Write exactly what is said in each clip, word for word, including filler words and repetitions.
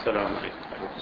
السلام عليكم.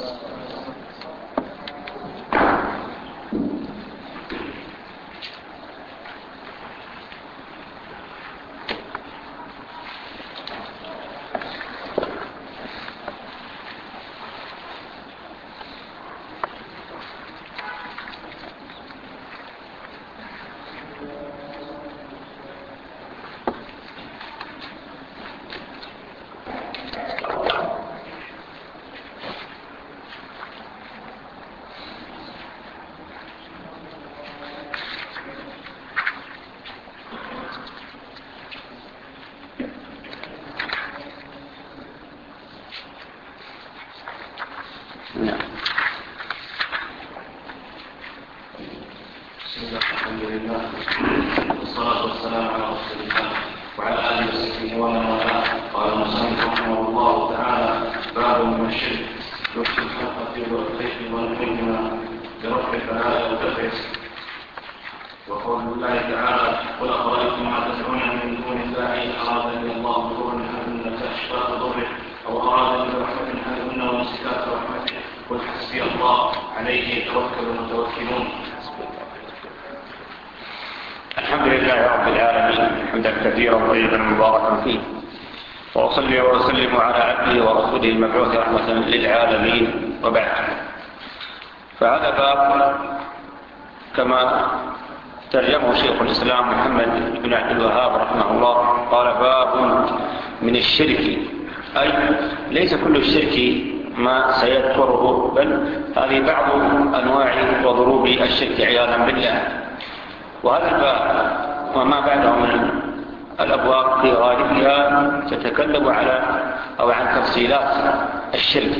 الحمد لله رب العالمين حمدا كثيرا طيبا مباركا فيه، وأصلي وأسلم على عبده ورسوله المبعوث رحمة للعالمين، وبعد. فهذا باب كما ترجمه شيخ الإسلام محمد بن عبد الوهاب رحمه الله، قال باب من الشرك، أي ليس كل الشرك ما سيذكره، بل هذه بعض أنواع وضروب الشرك عياذا بالله. وهذا الباب وما بعده من الأبواب في غالبها تتكلم على أو عن تفصيلات الشرك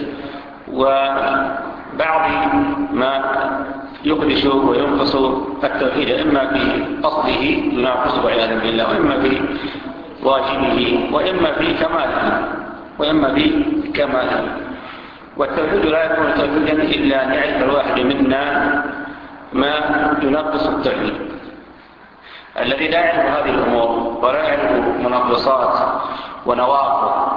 وبعض ما يخدش وينقص التوحيد، إما في أصله يناقصه عياذا بالله، وإما في واجبه، وإما في كماله وإما في كماله. والتوحيد لا يكون توحيدا إلا أن يعرف الواحد منا ما ينقص التوحيد. الذي لا يعرف هذه الأمور ولا يعرف منقصات ونواقض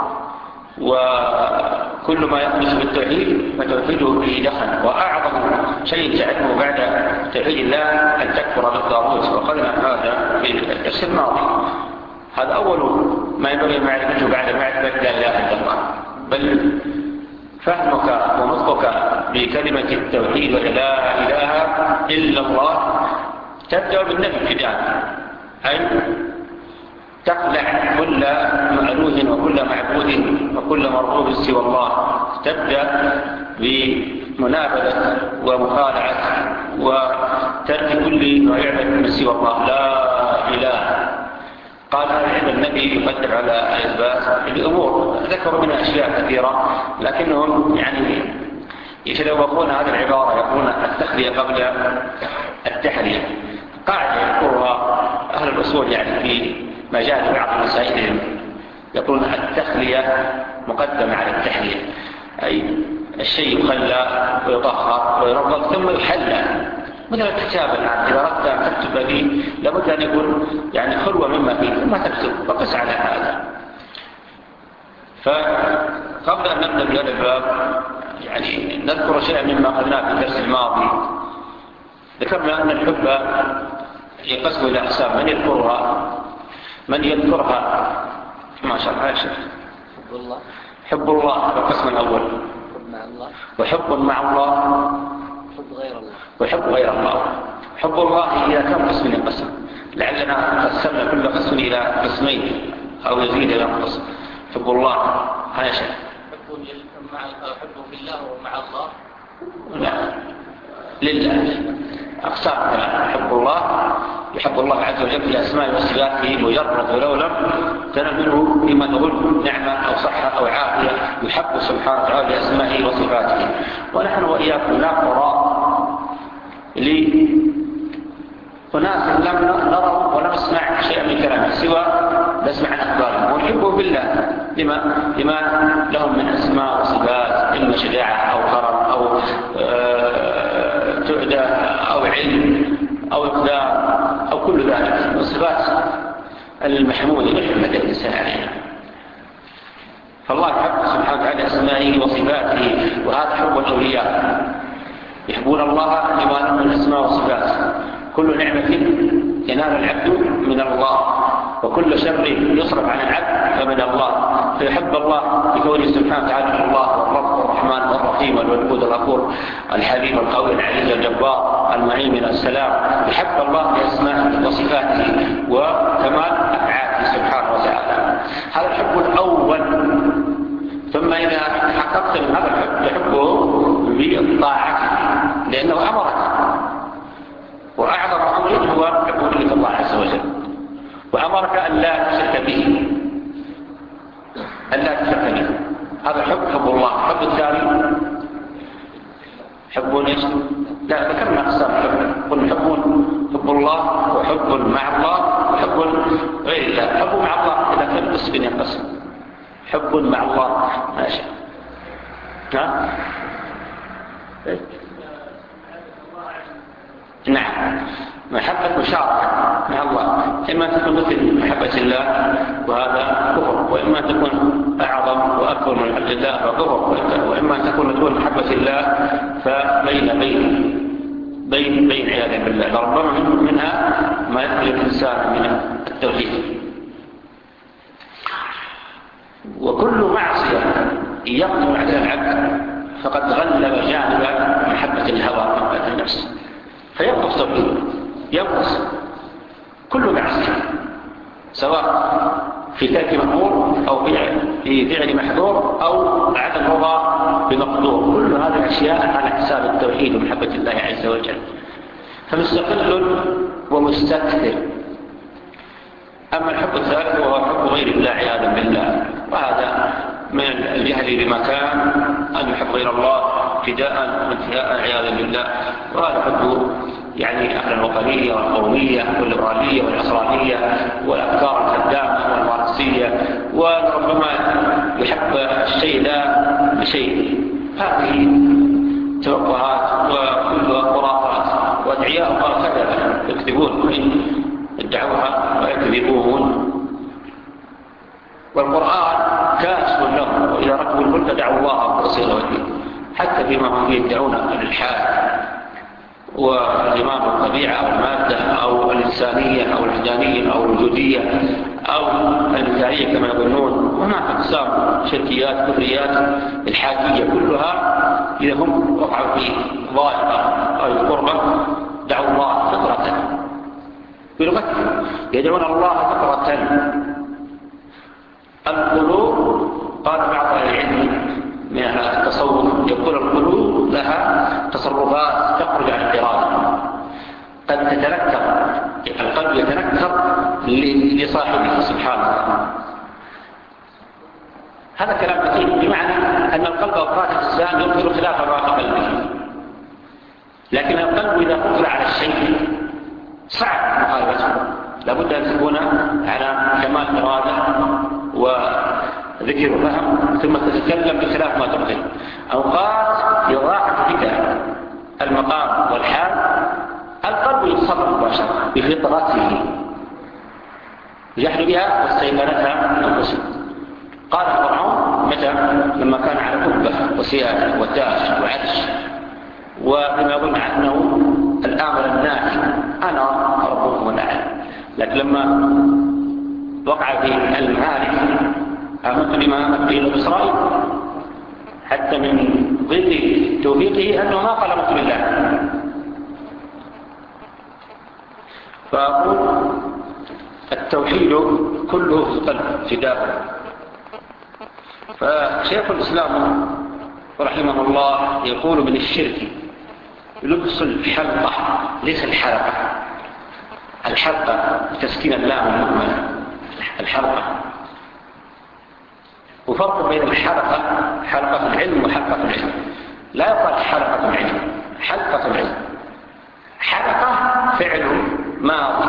وكل ما يخدش بالتوحيد فتوحيده به دخل. وأعظم شيء تعرفه بعد توحيد الله أن تكفر بالطاغوت، وقلنا هذا في الدرس الماضي. هذا أول ما ينبغي معرفته بعد معرفة لا إله إلا الله، بل فهمك ونطقك بكلمة التوحيد ولا إله إلا الله تبدأ بالنفي ابتداء، أي تقلع كل مألوه وكل معبود وكل مرغوب سوى الله، تبدأ بمنابذة ومخالعة وترك كل ما يعبد من سوى الله، لا إله. قال هذا النبي يقدم على إثبات الأمور، ذكروا منها أشياء كثيرة، لكنهم يعني يتذوقون هذه العبارة، يقولون التخلية قبل التحلية. قاعدة يذكرها أهل الأصول يعني في مجال بعض مسائلهم، يقولون التخلية مقدمة على التحلية، أي الشيء يخلى ويطهر ويربط ثم يحلى. مثل الكتاب الآن إذا أردت أن تكتب به لابد أن يكون يعني خلوة مما فيه ثم تكتب، وقس على هذا. فقبل أن نبدأ بهذا الباب يعني نذكر شيئا مما قلناه في الدرس الماضي. ذكرنا أن الحب ينقسم إلى أقسام، من يذكرها من يذكرها ما شاء الله يا شيخ. حب الله حب الله هذا القسم الأول، حب مع الله، وحب مع الله، حب غير الله، وحب غير الله. حب الله إلى كم قسم ينقسم؟ لعلنا قسمنا كل قسم إلى قسمين أو يزيد إلى قسم. حب الله هذا شيء، حبه بالله ومع الله، لا لله. أقسام ثلاثة: حب الله، يحب الله عز وجل بأسماء وصفاته مجرد ولو لم تنزله بما تقول نعمة أو صحة أو عافية، يحب سبحانه وتعالى بأسمائه وصفاته. ونحن وإياكم نقرأ لأناس لم نرى ولم نسمع شيئا من كلامه سوى نسمع عن أخبارهم، ونحبه بالله لما, لما لهم من أسماء وصفات، إما شجاعة أو كرم أو آه تعدى أو علم أو إقدار أو كل ذلك الصفات المحمودة محمد الإنسان عليها. فالله يحب سبحانه وتعالى أسمائه وصفاته، وهذا حب الأولياء، يحبون الله لما له من الأسماء والصفات. كل نعمة ينال العبد من الله، وكل شر يصرف عن العبد فمن الله، فيحب الله بكونه سبحانه وتعالى الله والرب والرحمن والرحيم والودود الغفور الحليم القوي العزيز الجبار المهيمن السلام. يحب الله بأسمائه وصفاته وكمال أفعاله سبحانه وتعالى. هذا الحب الأول. ثم إذا حققت من هذا الحب تحبه بطاعته، لأنه أمرك، وأعظم أمر هو حبك الله عز وجل، وأمرك أن لا تشرك به، أن لا تشرك به. هذا حب حب الله. حب الثاني حب ايش؟ لا، ذكرنا أقسام حب. قلنا حب حب الله، وحب مع الله، وحب غير الله. حب مع الله إذا كان قسم ينقسم. حب مع الله ماشي. ها؟ نعم، محبة مشاركة مع الله، إما تكون مثل محبة الله وهذا كفر، وإما تكون أعظم وأكبر من محبة الله فكفر، وإما تكون دون محبة الله فبين بين بين بين عياذا بالله. لربما منها ما يخرج الإنسان من التوحيد. وكل معصية يقدم عليها العبد فقد غلب جانب محبة الهوى محبة النفس، فينقص توحيده، ينقص كل معصية، سواء في ترك مأمور أو في فعل محظور أو عدم رضا بمقدور. كل هذه الأشياء على حساب التوحيد ومحبة الله عز وجل، فمستقل ومستكثر. أما الحب الثالث وهو حب غير الله عياذا بالله، وهذا من الجهل بمكان أن يحب غير الله ابتداء وانتهاء عياذا بالله. وهذا حب يعني أهل الوطنية والقومية والليبرالية والعصرانية والأفكار الخدامة والماركسية، وربما يحب الشيء لا بشيء. هذه توقعات وكلها خرافات، وأدعياء كذا يكذبون يدعوها ويكذبون. والقرآن كاشف لهم، وإذا ركبوا الفلك دعوا الله مخلصين له الدين، حتى فيما هم يدعون الإلحاد والإيمان بالطبيعة أو المادة أو الإنسانية أو الوحدانية أو الوجودية أو المثالية كما يظنون. هناك أقسام شركيات كفريات الحادية، كلها إذا هم وقعوا في ضائقة أو القربة دعوا الله فطرة بلغتهم، يدعون الله فطرة. القلوب قال بعض أهل العلم من التصوف يقول القلوب لها تصرفات تخرج عن الإرادة، قد تتنكر، القلب يتنكر لصاحبه سبحانه الله. هذا كلام كثير، بمعنى أن القلب أوقات الإنسان يظهر خلاف أوقات قلبه، لكن القلب إذا قفل على الشيء صعب مخالفته، لابد أن تكون على كمال إرادة وذكر وفهم، ثم تتكلم بخلاف ما تبغي. أوقات يضاعف بك المقام والحال، القلب يتصرف مباشرة بفطرته يحل بها واستيقنتها أنفسه. قال فرعون متى لما كان على قبة وسيادة وتاج وعرش، وبما يظن عنه الآمر الناهي أنا ربكم الأعلى، لكن لما وقع في المهالك آمنت بما أبدي إسرائيل، حتى من ظل توفيقه أنه ما قال آمنت بالله. فأقول التوحيد كله في القلب في داخل. فشيخ الإسلام رحمه الله يقول من الشرك لبس الحلقة ليس الحلقة. الحلقة تسكين اللام المؤمنة، الحلقة. وفرق بين الحلقة حلقة العلم وحلقة العلم. لا يقال حلقة العلم، حلقة العلم. حلقة فعل ماضي،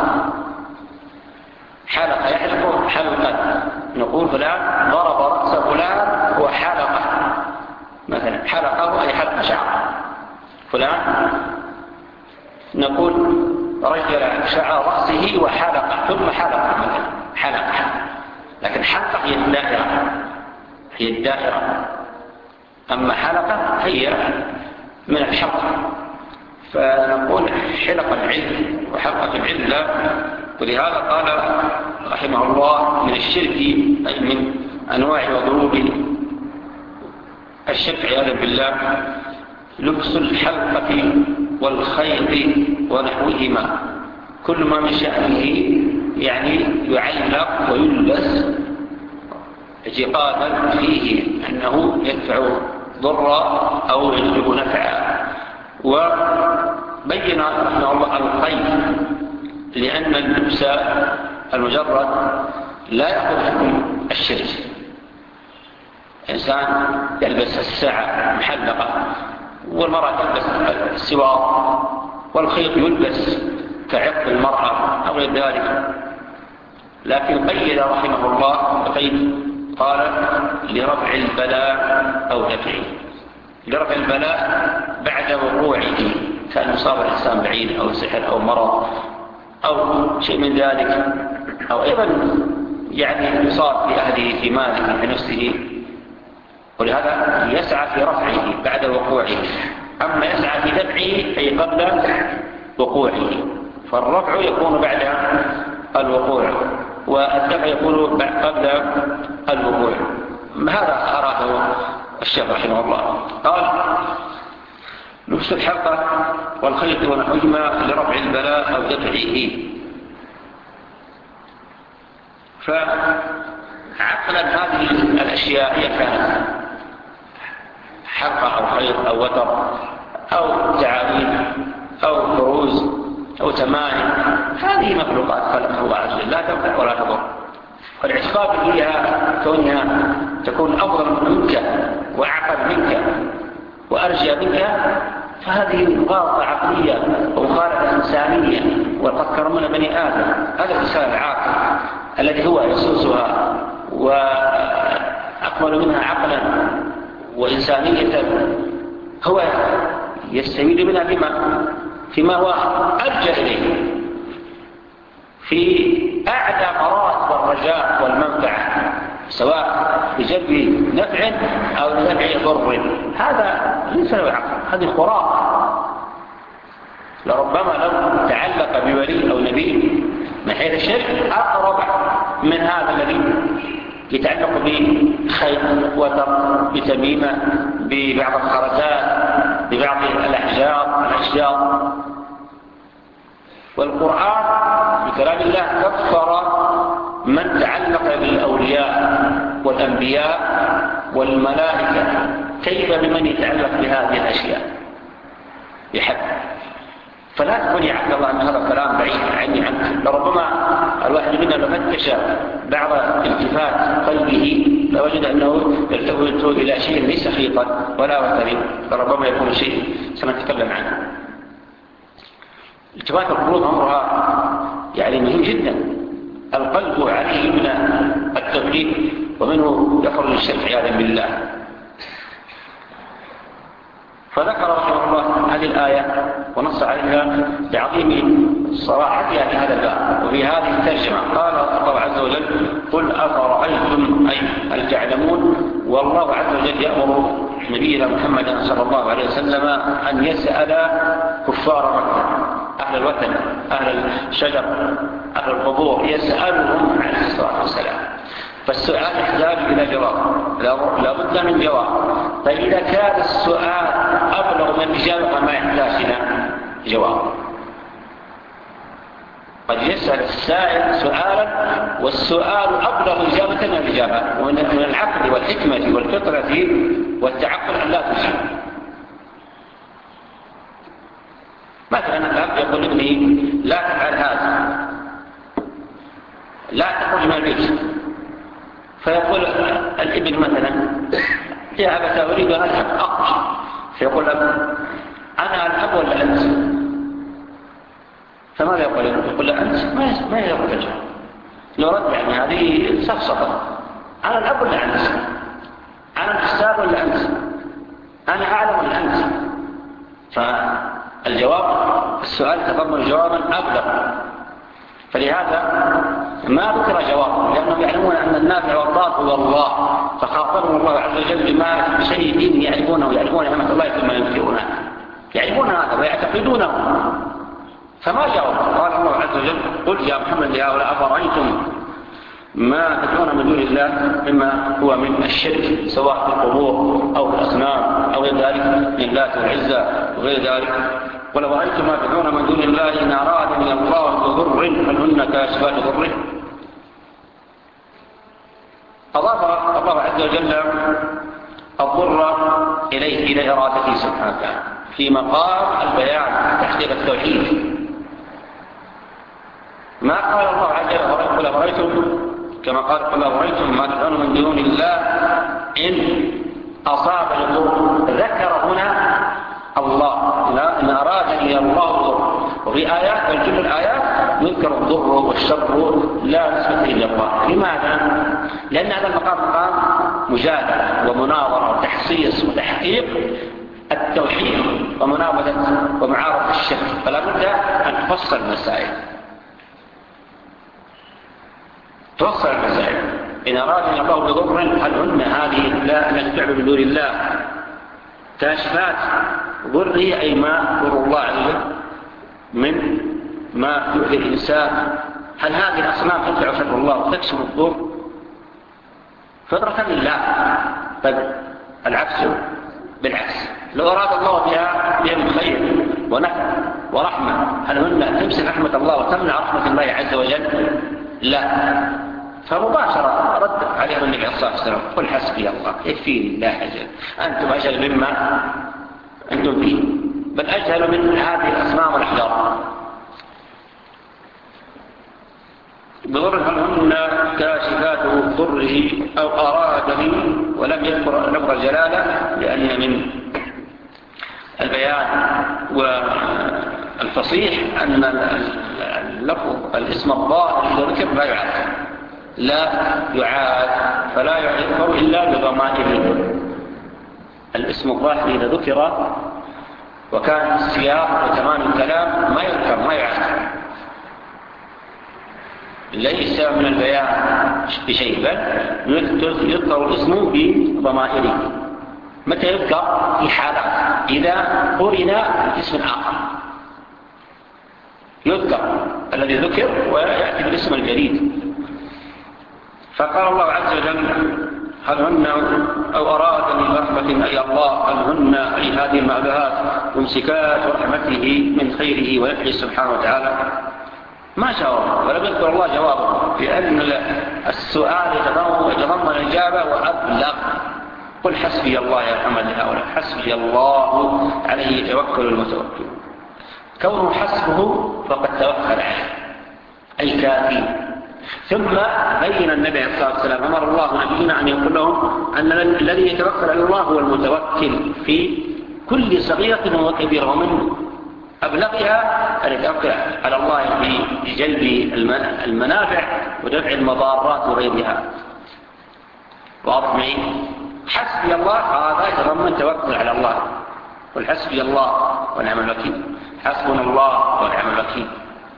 حلقة يحلق حلقة، نقول فلان ضرب رأس فلان وحلقة مثلا، حلقة أي حلقة شعر فلان، نقول رجل شعر رأسه وحلقة ثم حلقة مثلا، حلقة. لكن حلقة هي الدائرة، هي الدائرة، أما حلقة هي من الحلق. فنقول حلق العلم وحلقة العلم لا. ولهذا قال رحمه الله من الشرك أي من أنواع وضروب الشرك عياذا بالله لبس الحلقة والخيط ونحوهما، كل ما من شأنه يعني يعلق ويلبس اعتقادا فيه أنه يدفع ضرا أو يجلب نفعا. وبين رحمه الله الخيط لأن اللبس المجرد لا يأخذ حكم الشرك. إنسان يلبس الساعة محلقة، والمرأة تلبس السوار، والخيط يلبس كعقد المرأة أو غير ذلك. لكن قيد رحمه الله بقيد قال لرفع البلاء أو دفعه، لرفع البلاء بعد وقوعه، كان يصاب الإنسان بعيد أو سحر أو مرض أو شيء من ذلك، أو أيضا يعني يصاب في أهله في ماله في نفسه، ولهذا يسعى في رفعه بعد وقوعه. أما يسعى في دفعه أي قبل وقوعه، فالرفع يكون بعد الوقوع والدفع يكون قبل الوقوع. هذا أراده الشيخ رحمه الله. قال لبس الحلقة والخيط ونحوهما لرفع البلاء أو دفعه. فعقلا هذه الأشياء هي كانت حلقة أو خيط أو وتر أو تعابير أو بروز أو تمائم، هذه مخلوقات خلقها الله عز وجل لا تنفع ولا تضر. والاعتقاد فيها كونها تكون أفضل منك وأعقل منك وأرجى منك، فهذه مغالطة عقلية ومخالفة إنسانية. وقد كرمنا بني آدم، هذا الإنسان العاقل الذي هو يسوسها وأكمل منها عقلا وإنسانية، هو يستفيد منها فيما فيما هو أرجى إليه في أعلى مراتب الرجاء والمنفعة، سواء بجلب نفع أو لنفع ضر. هذا ليس له عقل، هذه خرافة. لربما لو تعلق بولي أو نبي من حيث الشرك أقرب من هذا الذي يتعلق بخيط وتر بتميمة ببعض الخرزات ببعض الأحجار الأشجار. والقرآن بكلام الله كفر من تعلق بالأولياء والأنبياء والملائكة، كيف بمن يتعلق بهذه الأشياء يحب. فلا تكون يا عبد الله أن هذا الكلام بعيد عني عنك. لربما الواحد منا لو فتش بعض التفات قلبه لوجد أنه يلتفت إلى شيء ليس خيطا ولا وتري، لربما يكون شيء سنتكلم عنه. التفات القلوب أمرها يعني مهم جدا. القلب عليه من التوحيد ومنه يخرج الشرك عياذا بالله. فذكر رحمه الله هذه الآية ونص عليها بعظيم صراحتها في هذا الباب. وفي هذه الترجمة قال الله عز وجل قل أفرأيتم أي هل تعلمون. والله عز وجل يأمر نبينا محمد صلى الله عليه وسلم أن يسأل كفار مكة أهل الوثن أهل الشجر أهل القبور، يسألهم عليه الصلاة والسلام. فالسؤال يحتاج إلى جواب، لا بد من جواب. فإذا كان السؤال أبلغ من الإجابة فما يحتاج إلى جواب. قد يسأل السائل سؤالا والسؤال أبلغ إجابة من الإجابة، ومن العقل والحكمة والفطرة والتعقل أن لا تجيب. مثلا الأب يقول ابني لا تفعل هذا، لا تخرج من البيت، فيقول الابن مثلا يا أبت أريد أن أذهب أخرج، فيقول الأب أنا الأب ولا أنت؟ فماذا يقول؟ يقول لا أنت. ما يقول الجواب. لو رد يعني هذه سفسطة، أنا الأب ولا أنت؟ أنا الأستاذ ولا أنت؟ أنا أعلم ولا أنت؟ فالجواب السؤال تضمن جوابا أبلغ. فلهذا ما ذكر جواب، لأنهم يعلمون أن النافع والضار هو الله، فخاطبهم الله عز وجل بما شيء دين يعرفونه ويعرفون نعمة الله ثم ينكرونه، يعرفون هذا ويعتقدونه، فما جاوب. قال الله عز وجل: قل يا محمد لهؤلاء أفرأيتم ما تدعون من دون الله مما هو من الشرك، سواء في القبور أو في الأصنام أو غير ذلك من اللات والعزى وغير ذلك، قل أفرأيتم ما تدعون من دون الله إن أرادني الله بضر هل هن كاشفات ضره. أضاف الله عز وجل الضر إليه إلى إرادته سبحانه وتعالى في مقام البيان تحقيق التوحيد. ما قال الله عز وجل: قل أفرأيتم كما قال: قل أفرأيتم ما تدعون من دون الله إن أصاب الضر. ذكر هنا الله، لا إن أرادني الله الضر. وفي آيات بل كل الآيات يذكر الضر والشر لا نسبة إلا الله. لماذا؟ لأن هذا المقام مقام مجادلة ومناظرة وتحصيص وتحقيق التوحيد ومناوبة ومعارضة الشرك، فلا بد أن تفصل المسائل توصل المسائل. إن أرادني الله بضر هل هن هذه لا التي تعبد من دون الله كاشفات ضره، أي ما ضر الله عز وجل من ما يؤذي الإنسان. هل هذه الأصنام تنفع شر الله وتكشف الضر؟ فضرة لله. طيب العكس بالعكس، لو أراد الله بها بهم خير ونفع ورحمة هل هن تمسك رحمة الله وتمنع رحمة الله عز وجل؟ لا. فمباشرة رد عليهم النبي عليه الصلاة والسلام: قل حسبي الله يكفيني لا حاجة، أنتم أجهل مما أنتم فيه، بل أجهل من هذه الأصنام والأحجار. بضر هل هن كاشفات ضره أو أرادني، ولم يذكر لفظ الجلالة لأن من البيان والفصيح أن اللفظ الاسم الظاهر إذا ذكر لا يعاد لا يعاد فلا يذكر إلا بضمائره. الاسم الظاهر إذا ذكر وكان السياق وتمام الكلام ما يذكر ما يعاد، ليس من البيان بشيء، بل يذكر الاسم بضمائره. متى يذكر؟ في حالات إذا قرن باسم آخر يذكر الذي ذكر ويأتي بالاسم الجديد. فقال الله عز وجل: هل هن أو أرادني برحمة أي الله هل هن أي هذه المعبهات ممسكات رحمته من خيره ونفعه سبحانه وتعالى؟ ما جاوب ولم يذكر الله جوابه، لأن السؤال يتضمن الإجابة وأبلغ. قل حسبي الله يا محمد هؤلاء، حسبي الله عليه يتوكل المتوكل. كونه حسبه فقد توكل عليه أي كافي. ثم بين النبي عليه الصلاة والسلام أمر الله نبينا أن يقول لهم أن الذي يتوكل على الله هو المتوكل في كل صغيرة وكبيرة، ومن أبلغها أن يتوكل على الله في جلب المنافع ودفع المضارات وغيرها. واضح معي؟ حسبي الله هذا يتضمن توكل على الله. قل حسبي الله ونعم الوكيل، حسبنا الله ونعم الوكيل.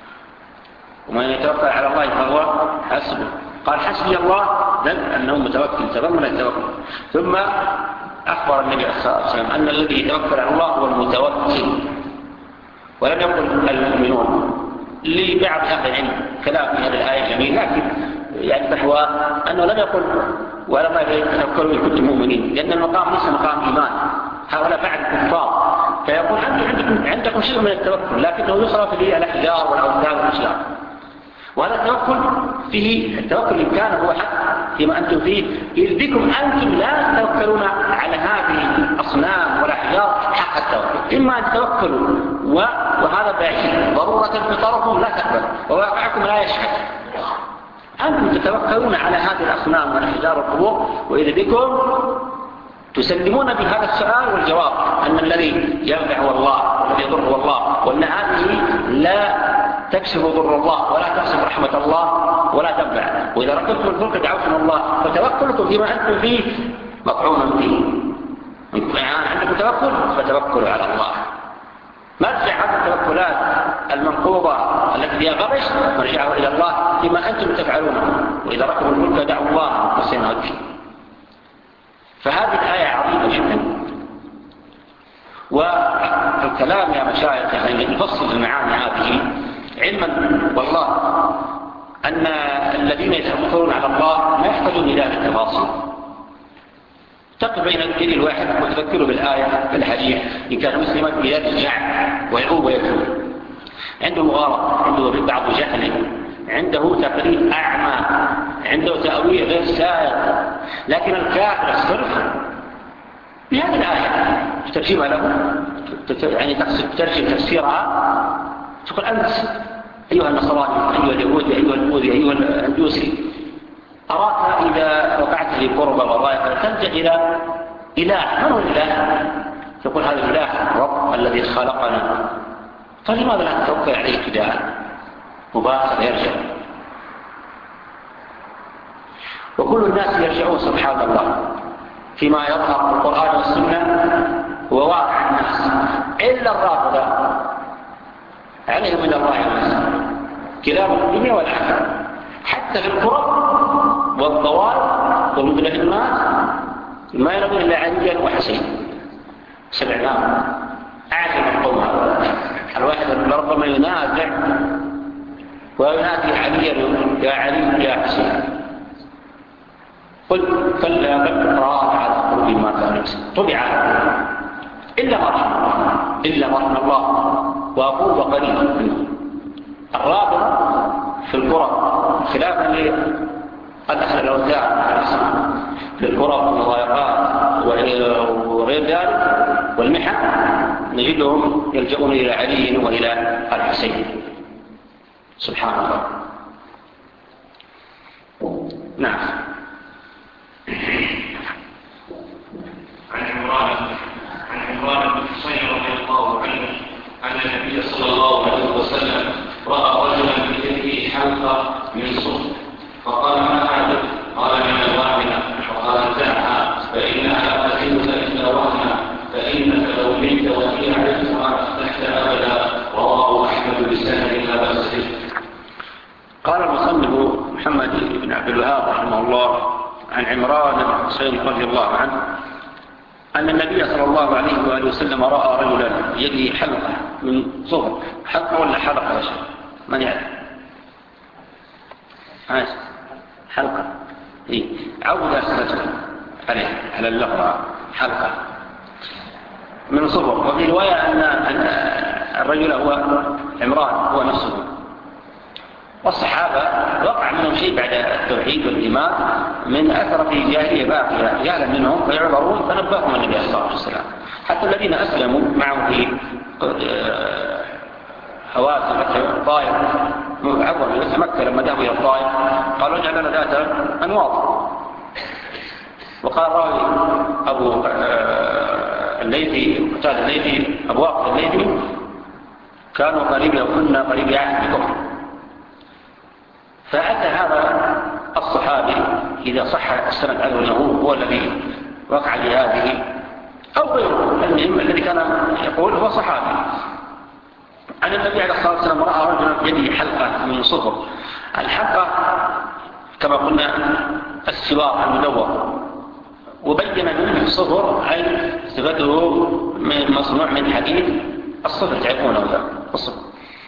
ومن يتوكل على الله فهو حسبه. قال حسبي الله دل أنه متوكل، تضمن التوكل. ثم أخبر النبي صلى الله عليه وسلم أن الذي يتوكل على الله هو المتوكل، ولم يقل المؤمنون. لبعض أهل العلم كلام في هذه الآية جميل، لكن يعني نحو أنه لم يقل ولما يتوكلوا إن كنتم مؤمنين، لأن المقام ليس مقام إيمان، هؤلاء بعد الكفار. فيقول عندكم, عندكم شيء من التوكل، لكنه يصرف به الأحجار والأوثان والأشجار. وهذا التوكل فيه التوكل إن كان هو حق فيما أنتم فيه، إذ بكم أنتم لا تتوكلون على هذه الأصنام والأحجار حق التوكل. إما أن تتوكلوا وهذا بعيد ضرورة بطرفهم لا تقبل وواقعكم لا يشهد. أنتم تتوكلون على هذه الأصنام والأحجار والقبور، وإذا بكم تسلمون بهذا السؤال والجواب أن الذي ينفع هو الله والذي يضر هو الله، وأن هذه لا تكشف ضر الله ولا تكشف رحمة الله ولا تنفع. وإذا ركبتم الفلك دعوتم الله، فتوكلكم فيما أنتم فيه مطعون فيه. يعني عندكم توكل فتوكلوا على الله، مرجع هذا التوكل المأكولات المنقوضة التي فيها غبش مرجعه إلى الله فيما أنتم تفعلونه، وإذا ركبوا الملك دعوا الله مخلصين له الدين. فهذه الآية عظيمة جدا. والكلام يا مشايخ يعني نفصل المعاني هذه علما والله أن الذين يتفكرون على الله ما يحتاجون إلى التفاصيل. تقف بين الدين الواحد وتفكروا بالآية بالحديث إن كان مسلما يرجع ويعوب ويتوب. عنده مغالطة، عنده بعض جهل، عنده تقليد أعمى، عنده تأويل غير سائغ، لكن الكافر الصرف بهذه الآية ترجمها له، يعني تقصد ترجم تفسيرها، تقول أنت أيها النصراني، أيها اليهودي، أيها البوذي، أيها الهندوسي، أراك إذا وقعت في قرب الوظائف تلجأ إلى إله. من هو الإله؟ تقول هذا الإله الرب الذي خلقنا. فلماذا لا تتوكل عليه ابتداء مباشرة يرجع؟ وكل الناس يرجعون سبحان الله فيما يظهر في القرآن والسنة هو واقع الناس إلا الرافضة عليهم من الله والسلام كلاب الدنيا والآخرة، حتى في القرى والضوال والمدلهمات ما يرون إلا عليا وحسين. سمعناه أعجب القوم هذا. الواحد ربما ينازع وينادي عليا يا علي يا حسين، قل كلا بل ران على قلوب ما كان يكسب طبع إلا ما رحم الله إلا ما رحم الله وأقول قريب منه. الرابطة في القرى خلافا للأهل الأوزاع في القرى والمضايقات وغير ذلك والمحن نجدهم يلجؤون إلى علي وإلى الحسين. سبحان الله. نعم. عن عمران عن عمران بن حسين رضي الله عنه أن النبي صلى الله عليه وسلم رأى رجلا بيده حلقة من صفر فقال ما هذا؟ قال من الوهن. وقال انزعها فإنها لا تزيدك إلا وهنا فإنك لو مت وهي عليك ما أصلحت أبدا. رواه أحمد بسند لا بأس به. قال المصنف محمد بن عبد الوهاب رحمه الله عن عمران بن حسين رضي الله عنه أن النبي صلى الله عليه وآله وسلم رأى رجلا بيده حلقة من صفر. حلقة ولا حلقة يا شيخ؟ من يعرف؟ هاش حلقة. إيه عود أسمته عليه على اللغة حلقة من صفر. وفي رواية أن الرجل هو عمران هو نفسه. والصحابة وقع منهم شيء بعد التوحيد والإيمان من أثر في جاهلية باقية جهلا منهم فيعبرون فنبههم النبي صلى الله عليه وسلم. حتى الذين أسلموا معه في هوازن الطائف عبر من مكة لما ذهبوا إلى الطائف قالوا اجعل لنا ذات أنواط. وقال راوي أبو الليثي قتال الليثي أبو واقد الليثي كانوا قريبا وكنا قريب عهد بكم. فأتى هذا الصحابي إذا صح السند عنه أنه هو الذي وقع لهذه أو غيره المهم الذي كان يقول هو صحابي أن النبي عليه الصلاة والسلام رأى رجلا بيده حلقة من صفر. الحلقة كما قلنا السوار المدور وبين منه الصفر أي صفته مصنوع من حديد الصفر تعرفونه ذا الصفر.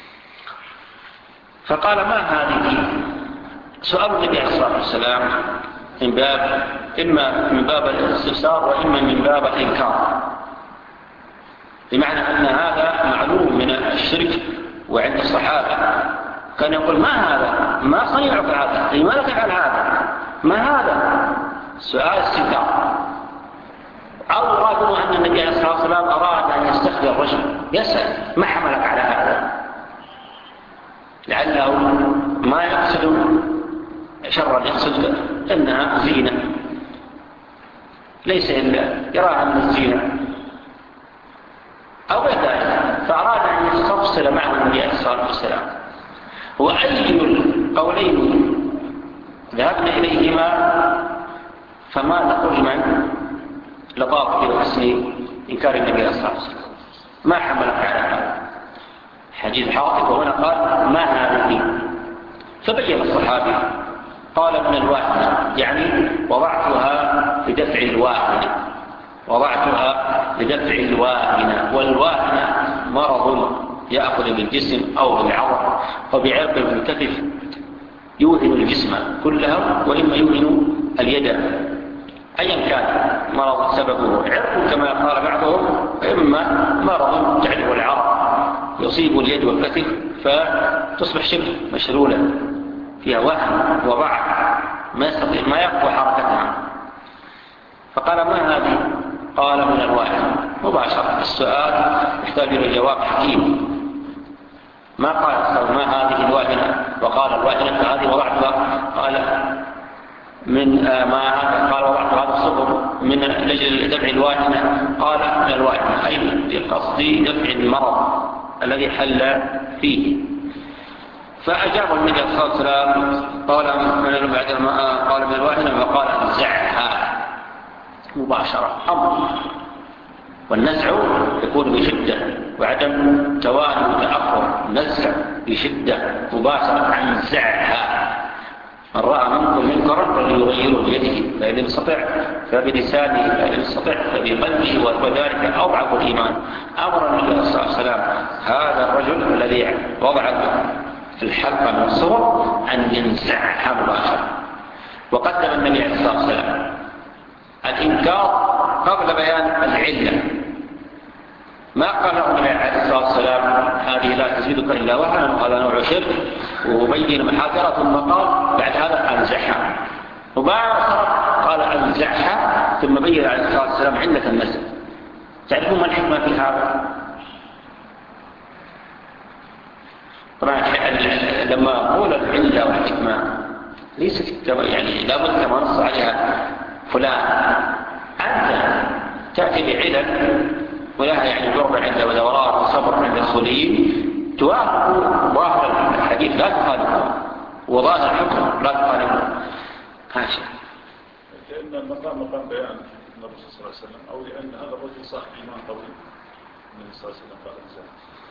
فقال ما هذه؟ سؤال النبي عليه الصلاة والسلام من باب إما من باب الاستفسار وإما من باب الإنكار، بمعنى أن هذا معلوم من الشرك وعند الصحابة كان يقول ما هذا؟ ما صنيعك هذا؟ لماذا تفعل هذا؟ ما هذا؟ سؤال استنكار. أو أرادوا أن النبي عليه الصلاة والسلام أراد أن يستخدم الرجل يسأل ما حملك على هذا؟ لعله ما يقصد شرا، يقصد أنها زينة ليس إلا يراها من الزينة أو غير ذلك، فأراد أن يستفصل معه النبي عليه الصلاة والسلام. وأي القولين ذهبنا إليهما فما تخرج من لطاف في حسن إنكار النبي عليه الصلاة والسلام. ما حملك على هذا؟ حديث حاطب، وهنا قال ما هذه، فبين الصحابي قال من الواهنة، يعني وضعتها لدفع الواهنة، وضعتها لدفع الواهنة، والواهنة مرض يأخذ بالجسم أو بالعظم، وبعرق المنتفخ يوهن الجسم كلها، وإما يوهن اليد، أيا كان مرض سببه عرق كما قال بعضهم، إما مرض تعرف العرق يصيب اليد والكتف فتصبح شبه مشلولة فيها وهن وضعف ما يستطيع ما يقوى حركتها. فقال ما هذه؟ قال من الواهن. مباشرة السؤال يحتاج إلى جواب حكيم، ما قال ما هذه الواهنة وقال الواهنة فهذه وضعتها، قال من ما هذا، قال وضعت هذا الصبر من لجل دفع الواهنة، قال من الواهنة أي بقصد دفع المرض الذي حل فيه. فأجاب النبي صلى الله عليه وسلم قال من بعد ما قال من الواهنة وقال انزعها مباشرة أمر، والنزع يكون بشدة وعدم تواني وتأخر، نزع بشدة مباشرة انزعها. من رأى منكم منكرا فليغيره بيده، فإن لم يستطع فبلسانه، فإن لم يستطع فبقلبه، وذلك أضعف الإيمان. أمر النبي صلى الله عليه وسلم هذا الرجل الذي وضع الحلقة من الصور أن ينزعها مباشرة. وقدم النبي عليه الصلاة والسلام الإنكار قبل بيان العلة، ما قال النبي عليه الصلاة والسلام هذه لا تزيدك إلا وهنا وهذا نوع شرك، وبين محاذرة، ثم قال بعد هذا أنزعها مباشرة، قال أنزعها، ثم بين عليه الصلاة والسلام علة النزع. تعرفون ما الحكمة في هذا؟ طبعا لما أقول العلة والحكمة ليست يعني لا بد كما نص عليها فلان، أنت تأتي بعلل ولها يعني جرب عند ودورات وصبر عند الصليين توافق ظاهر الحديث لا تخالفه، وظاهر الحكم لا تخالفه. هاشا لأن المقام مقام بيان النبي صلى الله عليه وسلم، أو لأن هذا الرجل صاحب إيمان قوي النبي صلى الله عليه وسلم قال الزهد.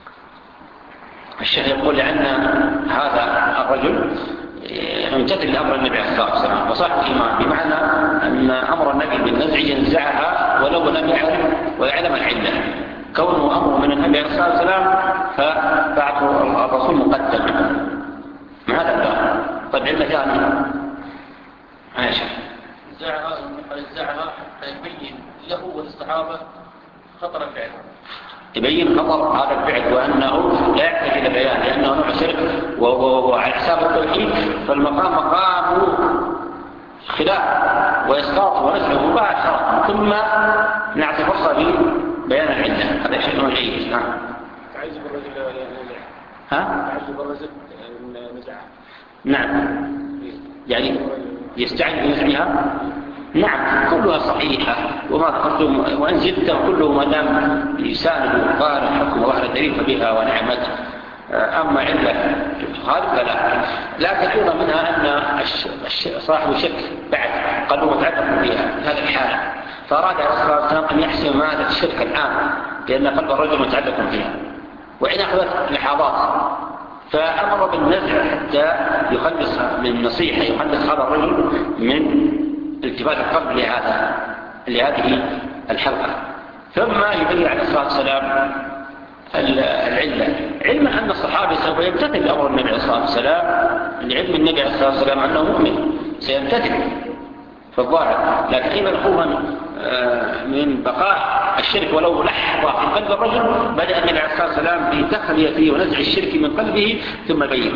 الشيخ يقول لأن هذا الرجل يمتثل لأمر النبي عليه الصلاة والسلام وصاحب إيمان، بمعنى أن أمر النبي بالنزع ينزعها ولو لم يعلم ويعلم العلة، كونه أمر من النبي عليه الصلاة والسلام فبعثه الرسول مقدم من هذا الباب. طيب علة ثانية عائشة نزعها حتى يبين له وللصحابة خطر الفعل، يبين خطر هذا الفعل وأنه لا يحتاج إلى بيان لأنه نوع شرك وعلى حساب التوحيد، فالمقام مقام خلاف وإسقاط ونزع مباشرة، ثم نعطي فرصة ببيان العلة. هذا شيء جيد. نعم. تعجب الرجل ها؟ تعجب الرجل نزعها. نعم، يعني يستعجل بنزعها. نعم كلها صحيحة وما ذكرتم، وإن زدت كله ما دام يساند ظاهر الحكم وظاهر الدليل فبها ونعمته. أما علة تخالف فلا. لكن أيضا منها أن صاحب الشرك بعد قلبه متعلق بها في هذه الحالة، فأراد عليه الصلاة والسلام أن يحسم مادة الشرك الآن لأن قلب الرجل متعلق فيها، وإن أخذت لحظات فأمر بالنزع حتى يخلص من نصيحة يخلص هذا الرجل من التفات القلب لهذا لهذه الحلقة. ثم يبين عليه الصلاة والسلام العلة، علما أن الصحابي سوف يمتثل أمر النبي عليه الصلاة والسلام، لعلم النبي عليه الصلاة والسلام أنه مؤمن سيمتثل في الظاهر، لكن أيضا خوفا من بقاء الشرك ولو لحظة في قلب الرجل بدأ النبي عليه الصلاة والسلام بتخليته ونزع الشرك من قلبه ثم بين.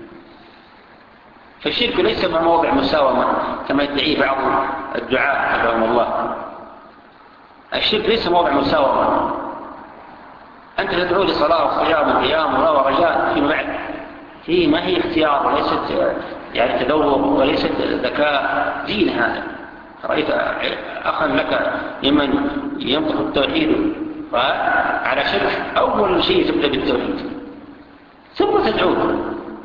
فالشرك ليس موضع مساومة كما يدعيه بعض الدعاء رحمهم الله. الشرك ليس موضع مساومة، أنت تدعو لصلاة وصيام وقيام ورجاء فيما بعد، هي ما هي اختيار وليست يعني تذوق وليست ذكاء دين. هذا رأيت أخا لك ممن ينطق التوحيد على شرك، أول شيء تبدأ بالتوحيد ثم تدعوه،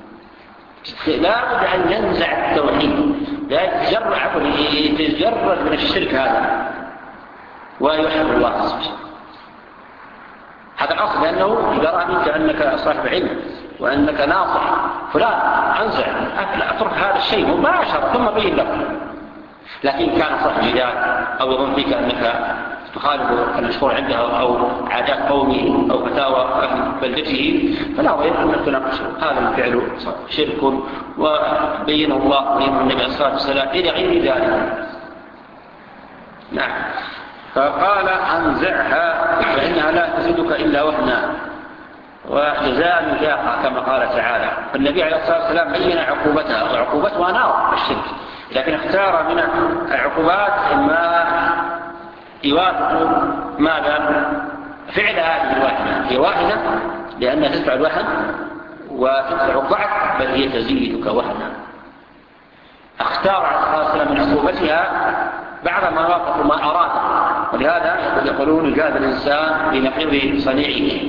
لا بد أن ينزع التوحيد، لا يتجرد من الشرك هذا ويحب الله سبحانه. هذا الأصل، لأنه إذا رأى منك أنك صاحب علم وأنك ناصح فلان أنزع أترك هذا الشيء مباشرة ثم بين له. لكن كان صاحب جدال أو يظن فيك أنك تخالف المشهور عنده أو عادات قومه أو فتاوى أهل بلدته فلا ضير أنك تناقشه. هذا الفعل شرك وبينه الله وبينه النبي عليه الصلاة والسلام إلى غير ذلك. نعم. فقال أنزعها فإنها لا تزيدك إلا وهنا وجزاء مجاقة كما قال تعالى. فالنبي عليه الصلاة والسلام بين عقوبتها، وعقوبتها نار الشرك، لكن اختار من العقوبات ما يوافق ماذا فعل هذه الواحدة. هي واحدة لأنها تدفع الوهن وتدفع الضعف، بل هي تزيدك وهنا. اختار عليه الصلاة والسلام من عقوبتها بعد ما وافق ما أراده، ولهذا يقولون جاز الإنسان بنقيض صنيعه.